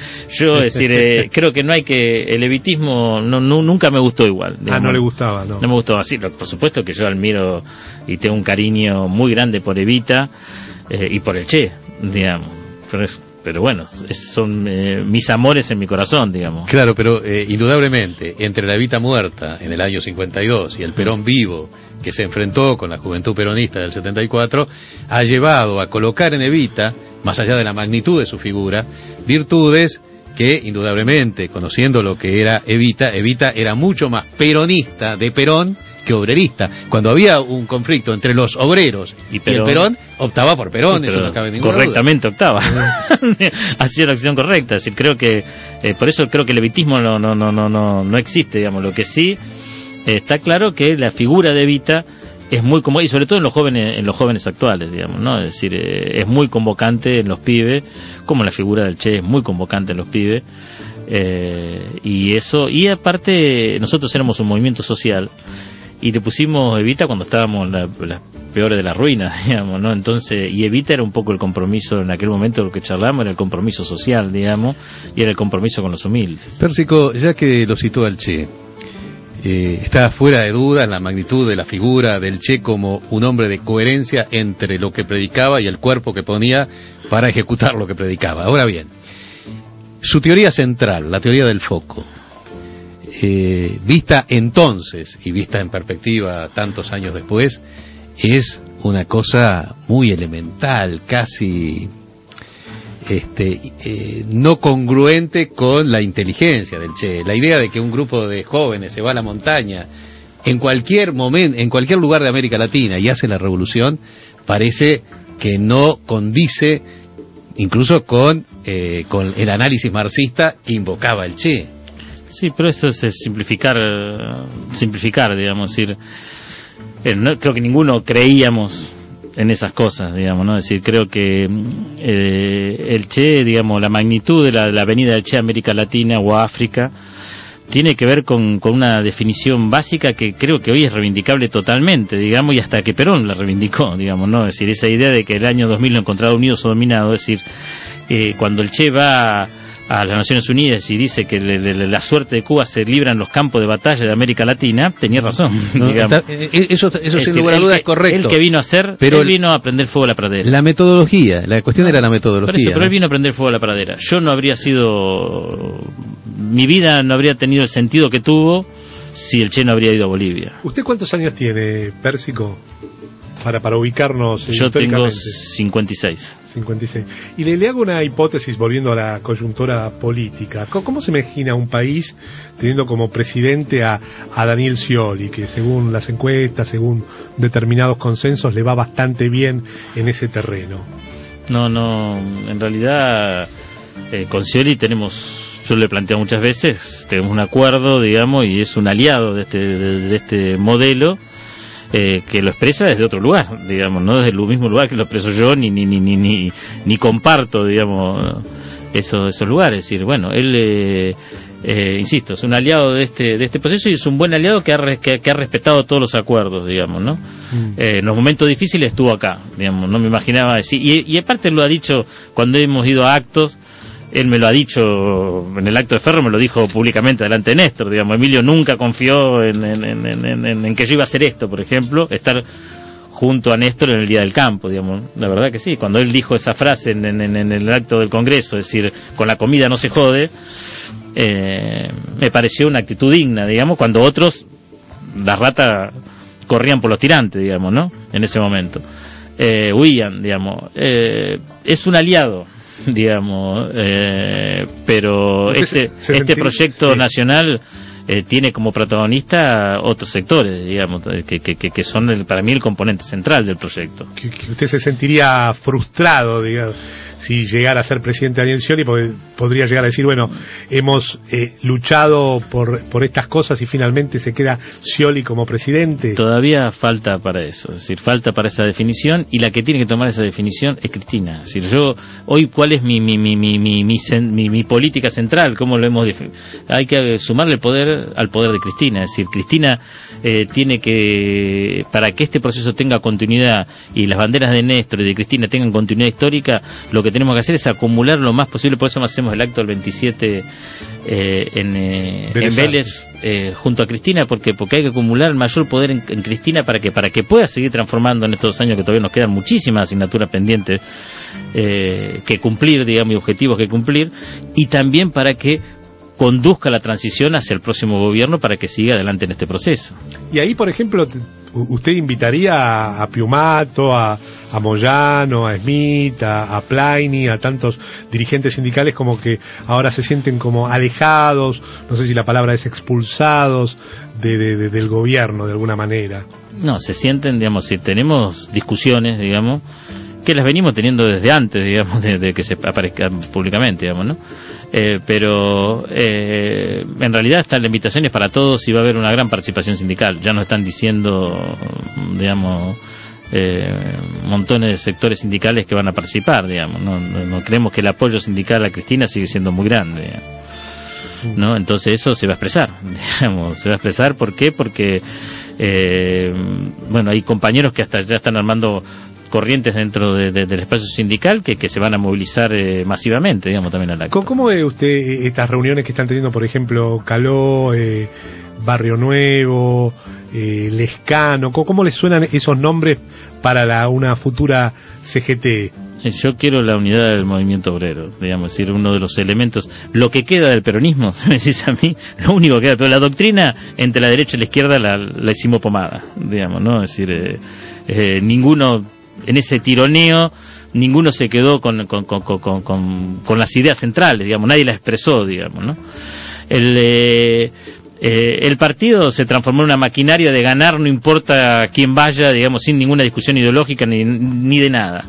yo es decir, eh, creo que no hay que, el evitismo no, no, nunca me gustó igual. Digamos. Ah, no le gustaba, no. No me gustó así, por supuesto que yo admiro y tengo un cariño muy grande por Evita eh, y por el Che, digamos, pero es, Pero bueno, es, son eh, mis amores en mi corazón, digamos. Claro, pero eh, indudablemente, entre la Evita muerta en el año cincuenta y dos y el Perón vivo, que se enfrentó con la juventud peronista del setenta y cuatro, ha llevado a colocar en Evita, más allá de la magnitud de su figura, virtudes que indudablemente, conociendo lo que era Evita, Evita era mucho más peronista de Perón que obrerista. Cuando había un conflicto entre los obreros y, Perón, y el Perón, optaba por Perón, eso no cabe ninguna correctamente duda. Optaba. Hacía la acción correcta, es decir, creo que eh, por eso creo que el evitismo no no no no no no existe, digamos. Lo que sí eh, está claro que la figura de Evita es muy como y sobre todo en los jóvenes en los jóvenes actuales, digamos, ¿no? Es decir, eh, es muy convocante en los pibes, como la figura del Che es muy convocante en los pibes. Eh, y eso y aparte nosotros éramos un movimiento social y le pusimos Evita cuando estábamos la, las peores de las ruinas, digamos, ¿no? Entonces, y Evita era un poco el compromiso, en aquel momento lo que charlamos era el compromiso social, digamos, y era el compromiso con los humildes. Pérsico, ya que lo citó al Che, eh, está fuera de duda la magnitud de la figura del Che como un hombre de coherencia entre lo que predicaba y el cuerpo que ponía para ejecutar lo que predicaba. Ahora bien, su teoría central, la teoría del foco, Eh, vista entonces y vista en perspectiva tantos años después, es una cosa muy elemental, casi este, eh, no congruente con la inteligencia del Che. La idea de que un grupo de jóvenes se va a la montaña en cualquier momento, en cualquier lugar de América Latina y hace la revolución, parece que no condice incluso con, eh, con el análisis marxista que invocaba el Che. Sí, pero eso es simplificar, simplificar, digamos, decir, eh, no, creo que ninguno creíamos en esas cosas, digamos, ¿no? Es decir, creo que eh, el Che, digamos, la magnitud de la, de la venida del Che a América Latina o a África tiene que ver con, con una definición básica que creo que hoy es reivindicable totalmente, digamos, y hasta que Perón la reivindicó, digamos, ¿no? Es decir, esa idea de que el año dos mil lo encontrado unidos o dominados, es decir, eh, cuando el Che va a las Naciones Unidas y dice que le, le, la suerte de Cuba se libra en los campos de batalla de América Latina, tenía razón. No, digamos. Está, eso eso es sin lugar a dudas es correcto. Él que vino a hacer, pero él vino a prender fuego a la pradera. La metodología, la cuestión no, era la metodología. Por eso, ¿no? Pero él vino a prender fuego a la pradera. Yo no habría sido, mi vida no habría tenido el sentido que tuvo si el Che no habría ido a Bolivia. ¿Usted cuántos años tiene, Pérsico? Para, para ubicarnos Yo tengo cincuenta y seis. cincuenta y seis. Y le, le hago una hipótesis volviendo a la coyuntura política. ¿Cómo, cómo se imagina un país teniendo como presidente a, a Daniel Scioli, que según las encuestas, según determinados consensos, le va bastante bien en ese terreno? No, no, en realidad eh, con Scioli tenemos, yo lo he planteado muchas veces, tenemos un acuerdo, digamos, y es un aliado de este, de, de este modelo. Eh, que lo expresa desde otro lugar, digamos, no desde el mismo lugar que lo expreso yo, ni ni ni ni ni, ni comparto, digamos, esos esos lugares. Es decir, bueno, él, eh, eh, insisto, es un aliado de este de este proceso y es un buen aliado que ha que, que ha respetado todos los acuerdos, digamos, ¿no? Mm. Eh, en los momentos difíciles estuvo acá, digamos, no me imaginaba decir y, y aparte lo ha dicho cuando hemos ido a actos. él me lo ha dicho en el acto de Ferro, me lo dijo públicamente delante de Néstor, digamos, Emilio nunca confió en, en, en, en, en, en que yo iba a hacer esto, por ejemplo, estar junto a Néstor en el día del campo, digamos. La verdad que sí, cuando él dijo esa frase en, en, en el acto del Congreso, es decir, con la comida no se jode, eh, me pareció una actitud digna, digamos, cuando otros, las ratas corrían por los tirantes, digamos, ¿no? En ese momento. Eh, huían, digamos. Eh, es un aliado, digamos, eh, pero este, se, se este proyecto sí. nacional eh, tiene como protagonista otros sectores, digamos, que, que, que son el, para mí el componente central del proyecto. Que, que usted se sentiría frustrado, digamos, si llegara a ser presidente de Ariel Scioli, porque podría llegar a decir, bueno, hemos eh, luchado por, por estas cosas y finalmente se queda Scioli como presidente. Todavía falta para eso, es decir, falta para esa definición, y la que tiene que tomar esa definición es Cristina. Es decir, yo, hoy, ¿cuál es mi mi mi mi mi, mi, mi, mi política central? ¿Cómo lo hemos definido? Hay que sumarle poder al poder de Cristina, es decir, Cristina eh, tiene que, para que este proceso tenga continuidad y las banderas de Néstor y de Cristina tengan continuidad histórica, lo que tenemos que hacer es acumular lo más posible. Por eso hacemos el acto del veintisiete eh, en, eh, en Vélez eh, junto a Cristina, porque porque hay que acumular el mayor poder en, en Cristina para que para que pueda seguir transformando en estos dos años que todavía nos quedan muchísimas asignaturas pendientes eh, que cumplir, digamos, y objetivos que cumplir, y también para que conduzca la transición hacia el próximo gobierno para que siga adelante en este proceso. Y ahí, por ejemplo, usted invitaría a Piumato, a, a Moyano, a Smith, a, a Plaini, a tantos dirigentes sindicales como que ahora se sienten como alejados, no sé si la palabra es expulsados de, de, de, del gobierno de alguna manera. No, se sienten, digamos, si tenemos discusiones, digamos, que las venimos teniendo desde antes, digamos, de, de que se aparezcan públicamente, digamos, ¿no? Eh, pero eh, en realidad esta la invitación es para todos y va a haber una gran participación sindical. Ya nos están diciendo, digamos, eh, montones de sectores sindicales que van a participar, digamos. No, no, no creemos que el apoyo sindical a Cristina sigue siendo muy grande, digamos, ¿no? Entonces eso se va a expresar, digamos, se va a expresar. ¿Por qué? Porque eh, bueno, hay compañeros que hasta ya están armando corrientes dentro de, de, del espacio sindical que, que se van a movilizar eh, masivamente, digamos, también al acto. ¿Cómo ve usted estas reuniones que están teniendo, por ejemplo, Caló, eh, Barrio Nuevo, eh, Lescano? ¿Cómo, ¿Cómo les suenan esos nombres para la, una futura C G T? Yo quiero la unidad del movimiento obrero, digamos, es decir, uno de los elementos, lo que queda del peronismo, si me decís a mí, lo único que queda, pero la doctrina entre la derecha y la izquierda la, la hicimos pomada, digamos, ¿no? Es decir, eh, eh, ninguno, en ese tironeo, ninguno se quedó con, con, con, con, con, con las ideas centrales, digamos, nadie las expresó, digamos, ¿no? El, eh, eh, el partido se transformó en una maquinaria de ganar, no importa quién vaya, digamos, sin ninguna discusión ideológica ni, ni de nada.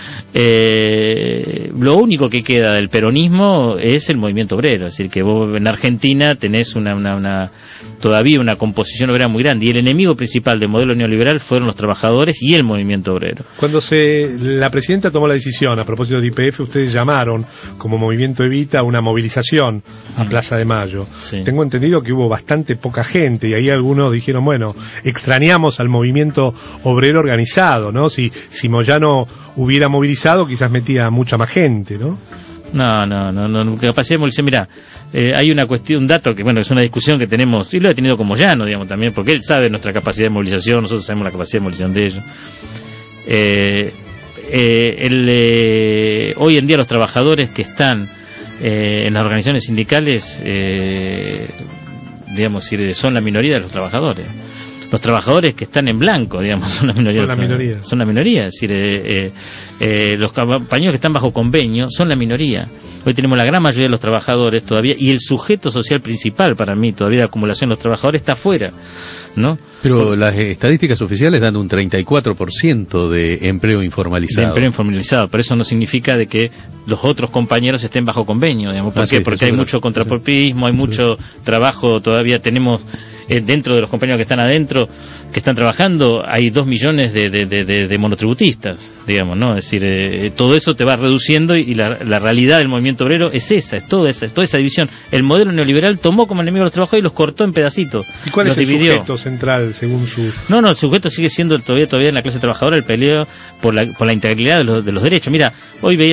Eh, lo único que queda del peronismo es el movimiento obrero, es decir, que vos en Argentina tenés una, una, una todavía una composición obrera muy grande, y el enemigo principal del modelo neoliberal fueron los trabajadores y el movimiento obrero. Cuando se la presidenta tomó la decisión a propósito de I P F, ustedes llamaron como Movimiento Evita una movilización a Plaza de Mayo. Sí. Tengo entendido que hubo bastante poca gente, y ahí algunos dijeron, bueno, extrañamos al movimiento obrero organizado, ¿no? Si, si Moyano hubiera movilizado, quizás metía mucha más gente, ¿no? No, no, no, no, capacidad de movilización, mirá, eh, hay una cuestión, un dato que, bueno, es una discusión que tenemos, y lo he tenido con Moyano, digamos, también, porque él sabe nuestra capacidad de movilización, nosotros sabemos la capacidad de movilización de ellos. Eh, eh, el, eh, hoy en día los trabajadores que están eh, en las organizaciones sindicales, eh, digamos, son la minoría de los trabajadores. Los trabajadores que están en blanco, digamos, son la minoría. Son la minoría. Son la minoría, es decir, eh, eh, eh, los compañeros que están bajo convenio son la minoría. Hoy tenemos la gran mayoría de los trabajadores todavía, y el sujeto social principal para mí todavía de acumulación de los trabajadores está afuera, ¿no? Pero Por, las estadísticas oficiales dan un treinta y cuatro por ciento de empleo informalizado. De empleo informalizado, pero eso no significa de que los otros compañeros estén bajo convenio, digamos. ¿Por ah, qué? Sí, porque hay verdad. mucho contrapropismo, hay mucho sí. trabajo, todavía tenemos eh, dentro de los compañeros que están adentro, que están trabajando, hay dos millones de, de, de, de, de monotributistas, digamos, ¿no? Es decir, eh, todo eso te va reduciendo, y la, la realidad del movimiento obrero es esa, es toda esa, es toda esa división. El modelo neoliberal tomó como enemigo a los trabajadores y los cortó en pedacitos. ¿Y cuál los es el dividió. sujeto central según su...? No, no, el sujeto sigue siendo todavía todavía en la clase trabajadora el peleo por la, por la integridad de los, de los derechos. Mira, hoy veía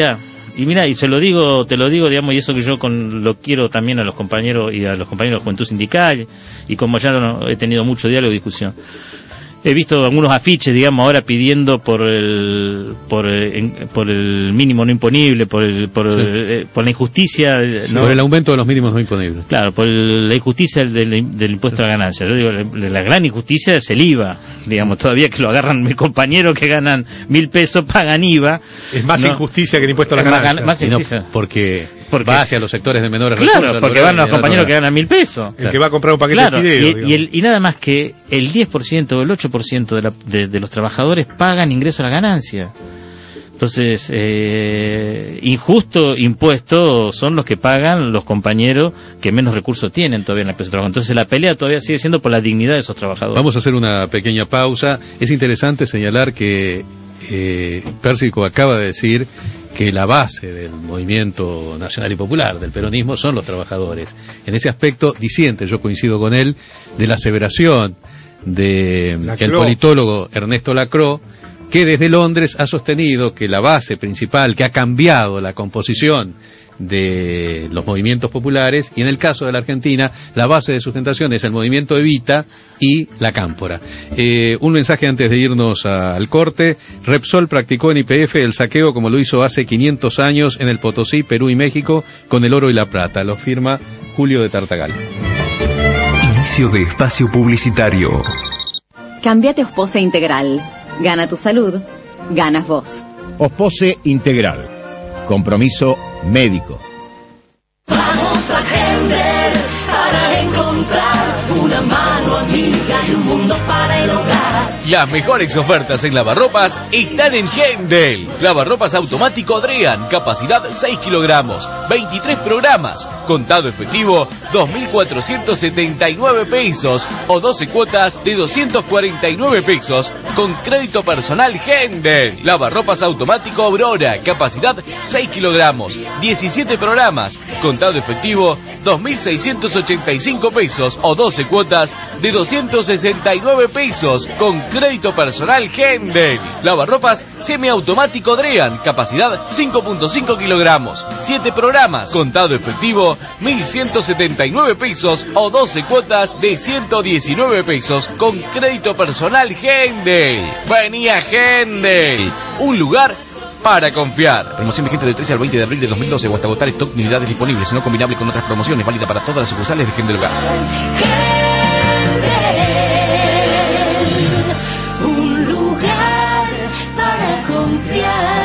Y mira, y se lo digo, te lo digo, digamos, y eso que yo con lo quiero también a los compañeros y a los compañeros de Juventud Sindical, y como ya no, he tenido mucho diálogo y discusión. He visto algunos afiches, digamos, ahora pidiendo por el por el, por el mínimo no imponible, por el por, sí. el, por la injusticia, sí, ¿no? Por el aumento de los mínimos no imponibles. Claro, por el, la injusticia del, del impuesto a la ganancia. Yo digo, la, la gran injusticia es el I V A, digamos, todavía que lo agarran mis compañeros que ganan mil pesos, pagan I V A. Es más ¿no? injusticia que el impuesto a la es ganancia. Más, más injusticia. No, porque, porque va hacia los sectores de menores claro, recursos. Claro, porque van los compañeros que ganan mil pesos. El claro. que va a comprar un paquete claro, de fideos. Y, y, el, y nada más que el diez por ciento o el ocho por ciento de, la, de, de los trabajadores pagan ingreso a la ganancia. Entonces, eh, injusto impuesto son los que pagan los compañeros que menos recursos tienen todavía en la empresa de trabajo. Entonces, la pelea todavía sigue siendo por la dignidad de esos trabajadores. Vamos a hacer una pequeña pausa. Es interesante señalar que eh, Pérsico acaba de decir que la base del movimiento nacional y popular, del peronismo, son los trabajadores. En ese aspecto disiente, yo coincido con él, de la aseveración de el politólogo Ernesto Lacroix, que desde Londres ha sostenido que la base principal que ha cambiado la composición de los movimientos populares, y en el caso de la Argentina, la base de sustentación es el movimiento Evita y la Cámpora. Eh, un mensaje antes de irnos a, al corte. Repsol practicó en Y P F el saqueo como lo hizo hace quinientos años en el Potosí, Perú y México con el oro y la plata. Lo firma Julio de Tartagal. Inicio de espacio publicitario. Cámbiate a Ospose Integral. Gana tu salud, ganas vos. Ospose Integral. Compromiso médico. Vamos a Hender para encontrar una mano amiga y un mundo para el hogar. Las mejores ofertas en lavarropas están en Hendel. Lavarropas automático Drean, capacidad seis kilogramos, veintitrés programas, contado efectivo dos mil cuatrocientos setenta y nueve pesos o doce cuotas de doscientos cuarenta y nueve pesos con crédito personal Hendel. Lavarropas automático Aurora, capacidad seis kilogramos, diecisiete programas, contado efectivo dos mil seiscientos ochenta y cinco pesos o doce cuotas de doscientos sesenta y nueve pesos con crédito personal Hendel. Lavarropas semiautomático Drean, capacidad cinco punto cinco kilogramos, siete programas, contado efectivo mil ciento setenta y nueve pesos o doce cuotas de ciento diecinueve pesos con crédito personal Hendel. Vení a Hendel, un lugar para confiar. Promoción vigente del trece al veinte de abril de dos mil doce o hasta agotar stock de unidades disponibles, no combinable con otras promociones, válida para todas las sucursales de Hendel Hogar. Un lugar para confiar.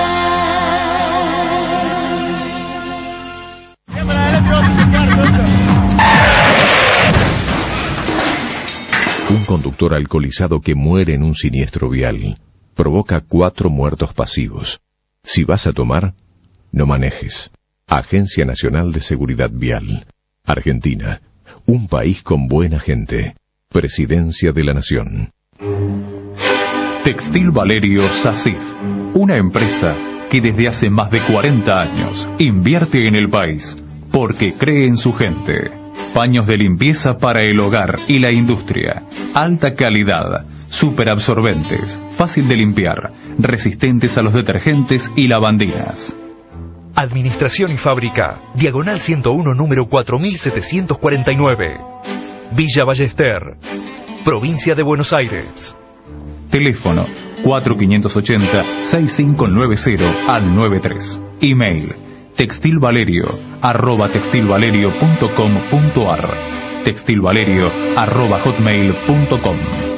Un conductor alcoholizado que muere en un siniestro vial provoca cuatro muertos pasivos. Si vas a tomar, no manejes. Agencia Nacional de Seguridad Vial. Argentina, un país con buena gente. Presidencia de la Nación. Textil Valerio SACIF, una empresa que desde hace más de cuarenta años invierte en el país porque cree en su gente. Paños de limpieza para el hogar y la industria. Alta calidad, superabsorbentes, fácil de limpiar, resistentes a los detergentes y lavandinas. Administración y Fábrica, Diagonal ciento uno, número cuatro mil setecientos cuarenta y nueve. Villa Ballester, Provincia de Buenos Aires. Teléfono cuatro cinco ocho cero, seis cinco nueve cero al noventa y tres. Email textilvalerio arroba textilvalerio punto com punto ar. textilvalerio arroba hotmail punto com.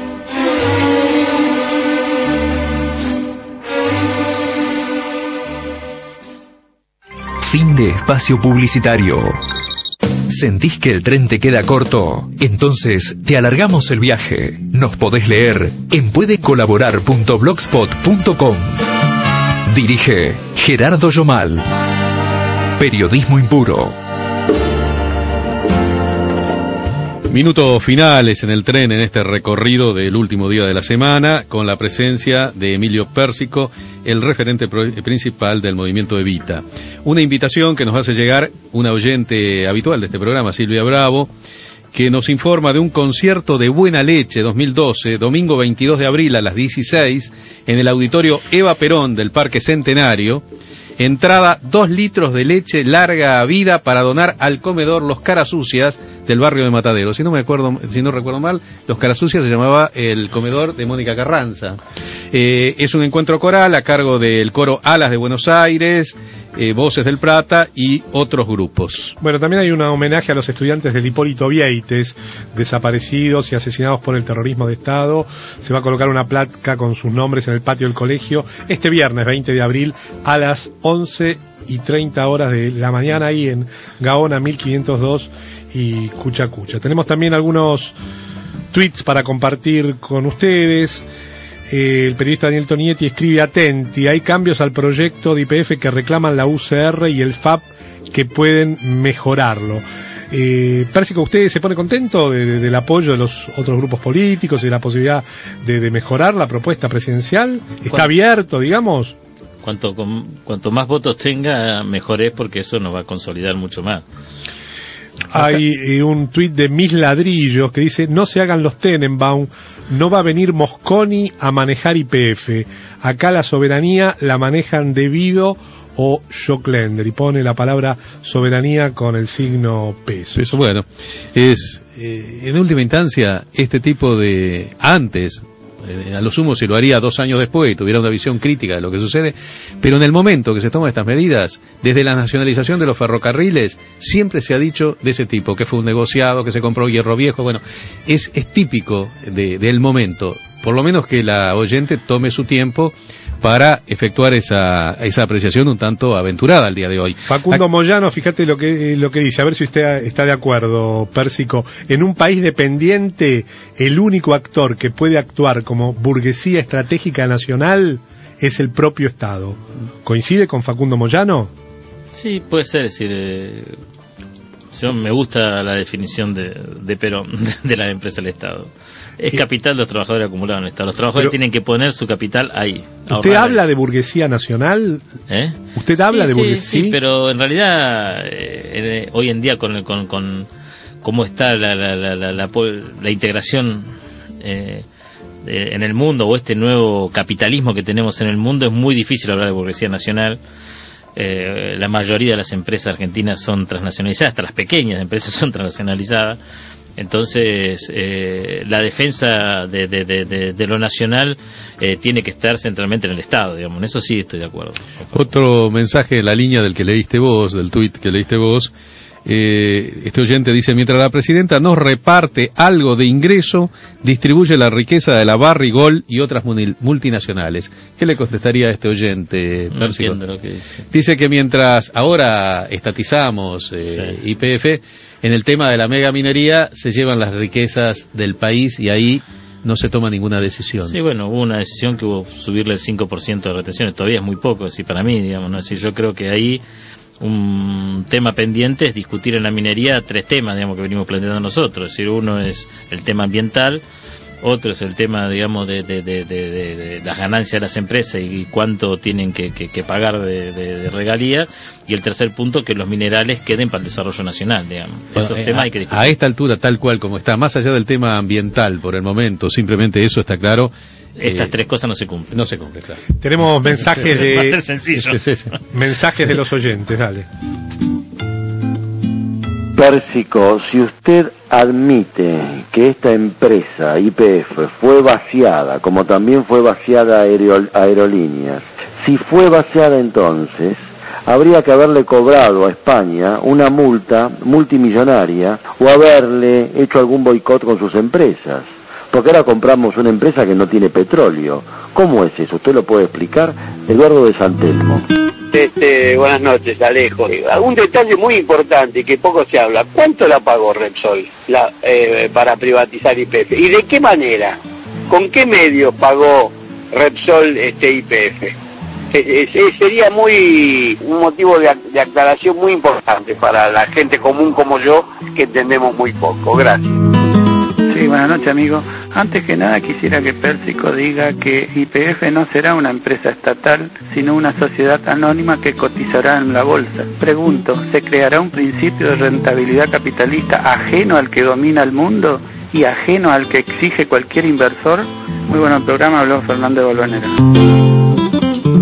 Fin de espacio publicitario. ¿Sentís que el tren te queda corto? Entonces te alargamos el viaje. Nos podés leer en puede colaborar punto blogspot punto com. Dirige Gerardo Yomal. Periodismo impuro. Minutos finales en el tren en este recorrido del último día de la semana, con la presencia de Emilio Pérsico, el referente principal del movimiento Evita. Una invitación que nos hace llegar una oyente habitual de este programa, Silvia Bravo, que nos informa de un concierto de Buena Leche dos mil doce, domingo veintidós de abril a las dieciséis, en el auditorio Eva Perón del Parque Centenario, Entrada, dos litros de leche larga vida para donar al comedor Los Carasucias del barrio de Matadero. Si no me acuerdo, si no recuerdo mal, Los Carasucias se llamaba el comedor de Mónica Carranza. Eh, es un encuentro coral a cargo del coro Alas de Buenos Aires, eh, Voces del Plata y otros grupos. Bueno, también hay un homenaje a los estudiantes del Hipólito Vieites, desaparecidos y asesinados por el terrorismo de Estado. Se va a colocar una placa con sus nombres en el patio del colegio este viernes veinte de abril a las once y treinta horas de la mañana, ahí en Gaona mil quinientos dos y Cuchacucha. Tenemos también algunos tweets para compartir con ustedes. Eh, el periodista Daniel Tonietti escribe: atenti, hay cambios al proyecto de I P F que reclaman la U C R y el F A P que pueden mejorarlo. Eh, Pérsico, ¿usted se pone contento de, de, del apoyo de los otros grupos políticos y de la posibilidad de, de mejorar la propuesta presidencial? ¿Está abierto, digamos? Cuanto, con, cuanto más votos tenga, mejor es, porque eso nos va a consolidar mucho más. Hay eh, un tuit de Mis Ladrillos que dice: no se hagan los Tenenbaum, no va a venir Mosconi a manejar I P F. Acá la soberanía la manejan debido o Joclender, y pone la palabra soberanía con el signo peso. Eso, bueno, es eh, en última instancia este tipo de antes. A lo sumo se lo haría dos años después y tuviera una visión crítica de lo que sucede, pero en el momento que se toman estas medidas, desde la nacionalización de los ferrocarriles, siempre se ha dicho de ese tipo, que fue un negociado, que se compró hierro viejo. Bueno, es, es típico de, del momento, por lo menos que la oyente tome su tiempo para efectuar esa, esa apreciación un tanto aventurada al día de hoy. Facundo Moyano, fíjate lo que, lo que dice, a ver si usted está de acuerdo, Pérsico. En un país dependiente, el único actor que puede actuar como burguesía estratégica nacional es el propio Estado. ¿Coincide con Facundo Moyano? Sí, puede ser, es decir, eh, yo me gusta la definición de, de Perón, de la empresa del Estado. Es capital de los trabajadores acumulados en el Estado. Los trabajadores Pero, tienen que poner su capital ahí. ¿Usted habla ahí de burguesía nacional? ¿Eh? ¿Usted habla sí, de sí, burguesía? Sí, pero en realidad, eh, hoy en día, con, con, con cómo está la, la, la, la, la, la integración eh, de, en el mundo, o este nuevo capitalismo que tenemos en el mundo, es muy difícil hablar de burguesía nacional. Eh, la mayoría de las empresas argentinas son transnacionalizadas, hasta las pequeñas empresas son transnacionalizadas. Entonces, eh, la defensa de, de, de, de, de lo nacional eh, tiene que estar centralmente en el Estado, digamos. En eso sí estoy de acuerdo. Otro mensaje en la línea del que leíste vos, del tuit que leíste vos. Eh, este oyente dice: mientras la presidenta nos reparte algo de ingreso, distribuye la riqueza de la Barrigol y otras multinacionales. ¿Qué le contestaría a este oyente, No Pérsico? entiendo lo que dice. Dice que mientras ahora estatizamos eh, sí. I P F, en el tema de la megaminería se llevan las riquezas del país y ahí no se toma ninguna decisión. Sí, bueno, hubo una decisión que hubo subirle el cinco por ciento de retenciones, todavía es muy poco, es decir, para mí, digamos, ¿no? Es decir, yo creo que ahí un tema pendiente es discutir en la minería tres temas, digamos, que venimos planteando nosotros. Es decir, uno es el tema ambiental, otro es el tema, digamos, de, de, de, de, de, de las ganancias de las empresas y cuánto tienen que, que, que pagar de, de, de regalía, y el tercer punto, que los minerales queden para el desarrollo nacional, digamos. Bueno, Esos eh, temas a, hay que discutir. A esta altura, tal cual como está, más allá del tema ambiental por el momento, simplemente eso está claro. Estas eh, tres cosas no se cumplen. No se cumplen, claro. Tenemos mensajes de... Va a ser sencillo. Sí, sí, sí. Mensajes de los oyentes, dale. Pérsico, si usted admite que esta empresa I P F fue vaciada, como también fue vaciada Aerol- Aerolíneas, si fue vaciada entonces, habría que haberle cobrado a España una multa multimillonaria o haberle hecho algún boicot con sus empresas. Porque ahora compramos una empresa que no tiene petróleo. ¿Cómo es eso? ¿Usted lo puede explicar? Eduardo de San Telmo. Este, buenas noches, Alejo. Un detalle muy importante que poco se habla. ¿Cuánto la pagó Repsol la, eh, para privatizar I P F? ¿Y de qué manera? ¿Con qué medios pagó Repsol este I P F? Eh, eh, sería muy un motivo de, de aclaración muy importante para la gente común como yo, que entendemos muy poco. Gracias. Sí, buenas noches, amigo. Antes que nada quisiera que Pérsico diga que I P F no será una empresa estatal, sino una sociedad anónima que cotizará en la bolsa. Pregunto, ¿se creará un principio de rentabilidad capitalista ajeno al que domina el mundo y ajeno al que exige cualquier inversor? Muy bueno el programa, habló Fernando de Balvanera.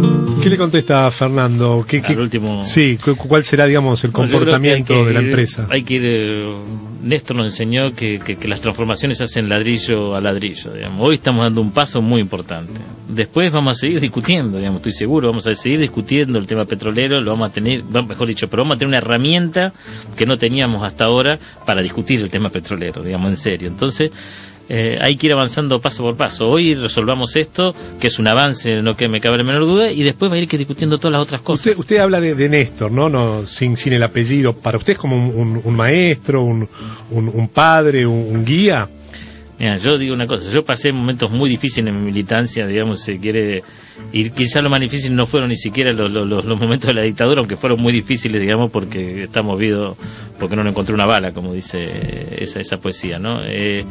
¿Qué le contesta a Fernando? ¿Qué, qué, último... Sí, ¿cuál será, digamos, el no, comportamiento que de la ir, empresa? Hay que ir... Eh, Néstor nos enseñó que, que, que las transformaciones se hacen ladrillo a ladrillo, digamos. Hoy estamos dando un paso muy importante. Después vamos a seguir discutiendo, digamos, estoy seguro, vamos a seguir discutiendo el tema petrolero, lo vamos a tener, mejor dicho, pero vamos a tener una herramienta que no teníamos hasta ahora para discutir el tema petrolero, digamos, en serio. Entonces... Eh, hay que ir avanzando paso por paso. Hoy resolvamos esto, que es un avance, no que me cabe la menor duda, y después va a ir discutiendo todas las otras cosas. Usted, usted habla de, de Néstor, ¿no? no sin, sin el apellido. ¿Para usted es como un, un, un maestro, un, un, un padre, un, un guía? Mira, yo digo una cosa, yo pasé momentos muy difíciles en mi militancia, digamos, si quiere, y quizás lo más difícil no fueron ni siquiera los, los, los momentos de la dictadura, aunque fueron muy difíciles, digamos, porque estamos vivos, porque no nos encontré una bala, como dice esa, esa poesía, ¿no? Eh,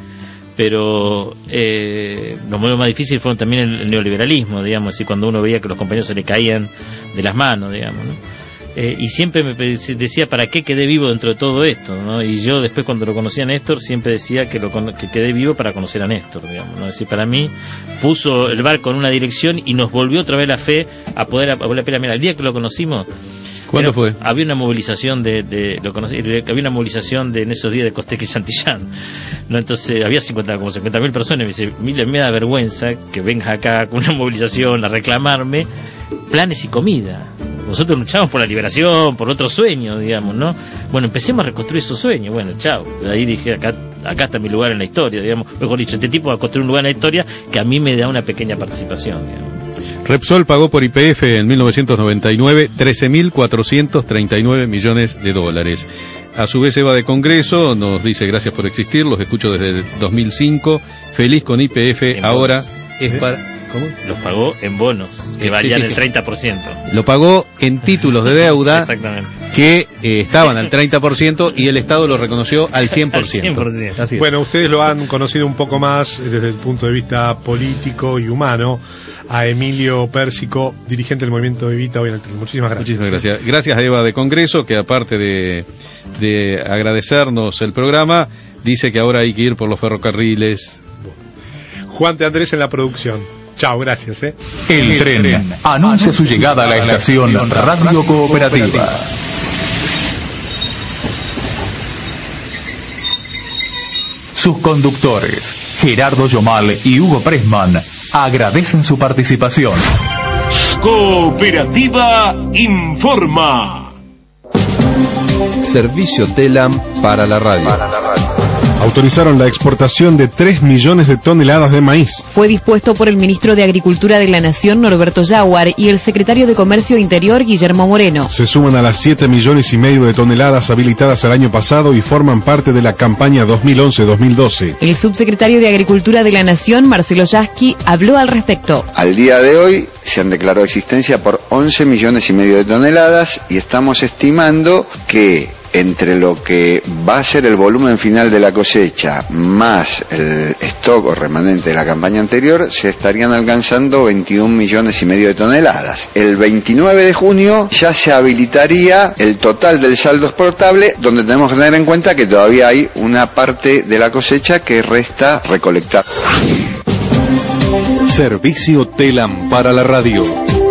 pero eh, los momentos más difíciles fueron también el, el neoliberalismo, digamos, y cuando uno veía que los compañeros se le caían de las manos, digamos, ¿no? Eh, y siempre me decía, ¿para qué quedé vivo dentro de todo esto? ¿no? Y yo después, cuando lo conocí a Néstor, siempre decía que, lo, que quedé vivo para conocer a Néstor, digamos, ¿no? Es decir, para mí puso el barco en una dirección y nos volvió otra vez la fe a poder a volver a pelear. Mira, el día que lo conocimos, ¿cuándo era, fue? Había una movilización de, de lo conocí, había una movilización de en esos días de Costeca y Santillán, ¿no? Entonces había cincuenta, como cincuenta mil personas. Y me dice, mira, me da vergüenza que vengas acá con una movilización a reclamarme planes y comida. Nosotros luchamos por la liberación, por otro sueño, digamos, ¿no? Bueno, empecemos a reconstruir esos sueños. Bueno, chao. Ahí dije, acá acá está mi lugar en la historia, digamos. Mejor dicho, este tipo va a construir un lugar en la historia que a mí me da una pequeña participación, digamos. Repsol pagó por Y P F en mil novecientos noventa y nueve trece mil cuatrocientos treinta y nueve millones de dólares. A su vez, Eva de Congreso nos dice, gracias por existir, los escucho desde el dos mil cinco, feliz con Y P F, en ahora bonos. Es para... ¿Cómo? Los pagó en bonos, que sí, valían sí, sí. el treinta por ciento. Lo pagó en títulos de deuda Exactamente. que eh, estaban al treinta por ciento y el Estado lo reconoció al cien por ciento. Al cien por ciento. Así es. Bueno, ustedes lo han conocido un poco más desde el punto de vista político y humano a Emilio Pérsico, dirigente del movimiento Evita hoy en el tren. Muchísimas gracias. Muchísimas gracias. Gracias a Eva de Congreso, que aparte de, de agradecernos el programa, dice que ahora hay que ir por los ferrocarriles. Juan de Andrés en la producción. Chao, gracias. ¿eh? El, el tren, tren anuncia su llegada a la estación Radio Cooperativa. Sus conductores, Gerardo Yomal y Hugo Pressman, agradecen su participación. Cooperativa informa. Servicio Telam para la radio. Para la radio. Autorizaron la exportación de tres millones de toneladas de maíz. Fue dispuesto por el ministro de Agricultura de la Nación, Norberto Yaguar, y el secretario de Comercio Interior, Guillermo Moreno. Se suman a las siete millones y medio de toneladas habilitadas el año pasado y forman parte de la campaña dos mil once dos mil doce. El subsecretario de Agricultura de la Nación, Marcelo Yasky, habló al respecto. Al día de hoy se han declarado existencia por once millones y medio de toneladas y estamos estimando que entre lo que va a ser el volumen final de la cosecha más el stock o remanente de la campaña anterior, se estarían alcanzando veintiún millones y medio de toneladas. El veintinueve de junio ya se habilitaría el total del saldo exportable, donde tenemos que tener en cuenta que todavía hay una parte de la cosecha que resta recolectar. Servicio Telam para la radio.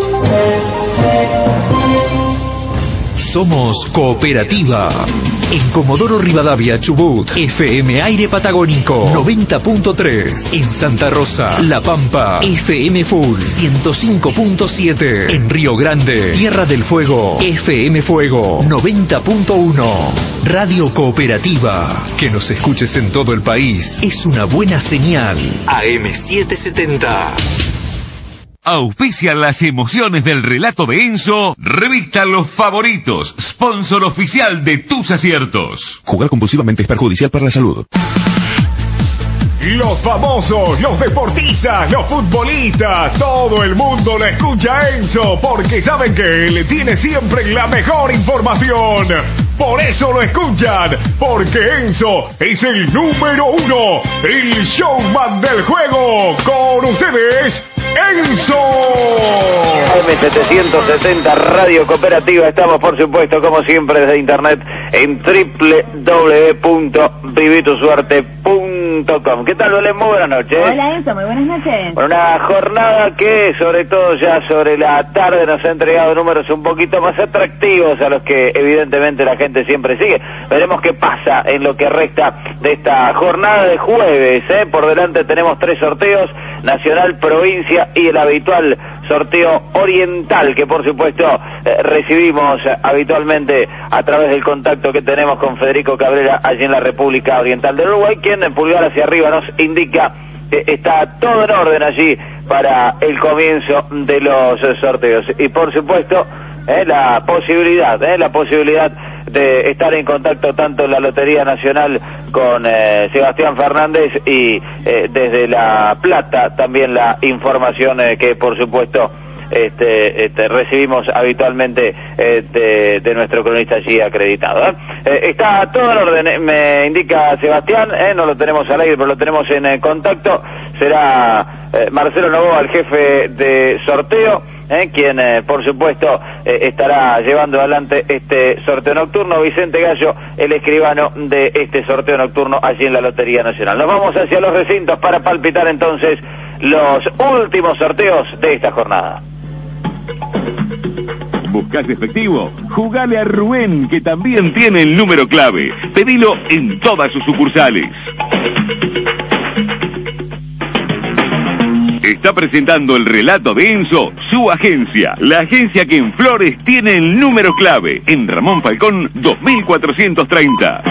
Somos Cooperativa. En Comodoro Rivadavia, Chubut, F M Aire Patagónico, noventa punto tres. En Santa Rosa, La Pampa, F M Full, ciento cinco punto siete. En Río Grande, Tierra del Fuego, F M Fuego, noventa punto uno. Radio Cooperativa. Que nos escuches en todo el país es una buena señal. A M setecientos setenta. Auspician las emociones del relato de Enzo, revista Los Favoritos, sponsor oficial de tus aciertos. Jugar compulsivamente es perjudicial para la salud. Los famosos, los deportistas, los futbolistas, todo el mundo lo escucha a Enzo porque saben que él tiene siempre la mejor información. Por eso lo escuchan, porque Enzo es el número uno, el showman del juego. Con ustedes, Enzo. M setecientos setenta Radio Cooperativa. Estamos, por supuesto, como siempre, desde internet en doble u doble u doble u punto vive tu suerte punto punto com. ¿Qué tal, Belén? Muy buenas noches. Hola, Enzo, muy buenas noches. Una jornada que, sobre todo ya sobre la tarde, nos ha entregado números un poquito más atractivos a los que evidentemente la gente siempre sigue. Veremos qué pasa en lo que resta de esta jornada de jueves, ¿eh? Por delante tenemos tres sorteos: nacional, provincia y el habitual sorteo oriental, que por supuesto eh, recibimos eh, habitualmente a través del contacto que tenemos con Federico Cabrera allí en la República Oriental del Uruguay, quien en pulgar hacia arriba nos indica que está todo en orden allí para el comienzo de los eh, sorteos. Y por supuesto eh, la posibilidad, eh, la posibilidad de estar en contacto tanto en la Lotería Nacional con eh, Sebastián Fernández y eh, desde La Plata también la información eh, que por supuesto este, este, recibimos habitualmente eh, de, de nuestro cronista allí acreditado. ¿eh? Eh, está todo en orden, eh, me indica Sebastián, eh, no lo tenemos al aire pero lo tenemos en eh, contacto. Será eh, Marcelo Novoa el jefe de sorteo, Eh, quien eh, por supuesto eh, estará llevando adelante este sorteo nocturno. Vicente Gallo, el escribano de este sorteo nocturno allí en la Lotería Nacional. Nos vamos hacia los recintos para palpitar entonces los últimos sorteos de esta jornada. ¿Buscás efectivo? Jugale a Rubén, que también tiene el número clave. Pedilo en todas sus sucursales. Está presentando el relato de Enzo, su agencia, la agencia que en Flores tiene el número clave, en Ramón Falcón dos mil cuatrocientos treinta.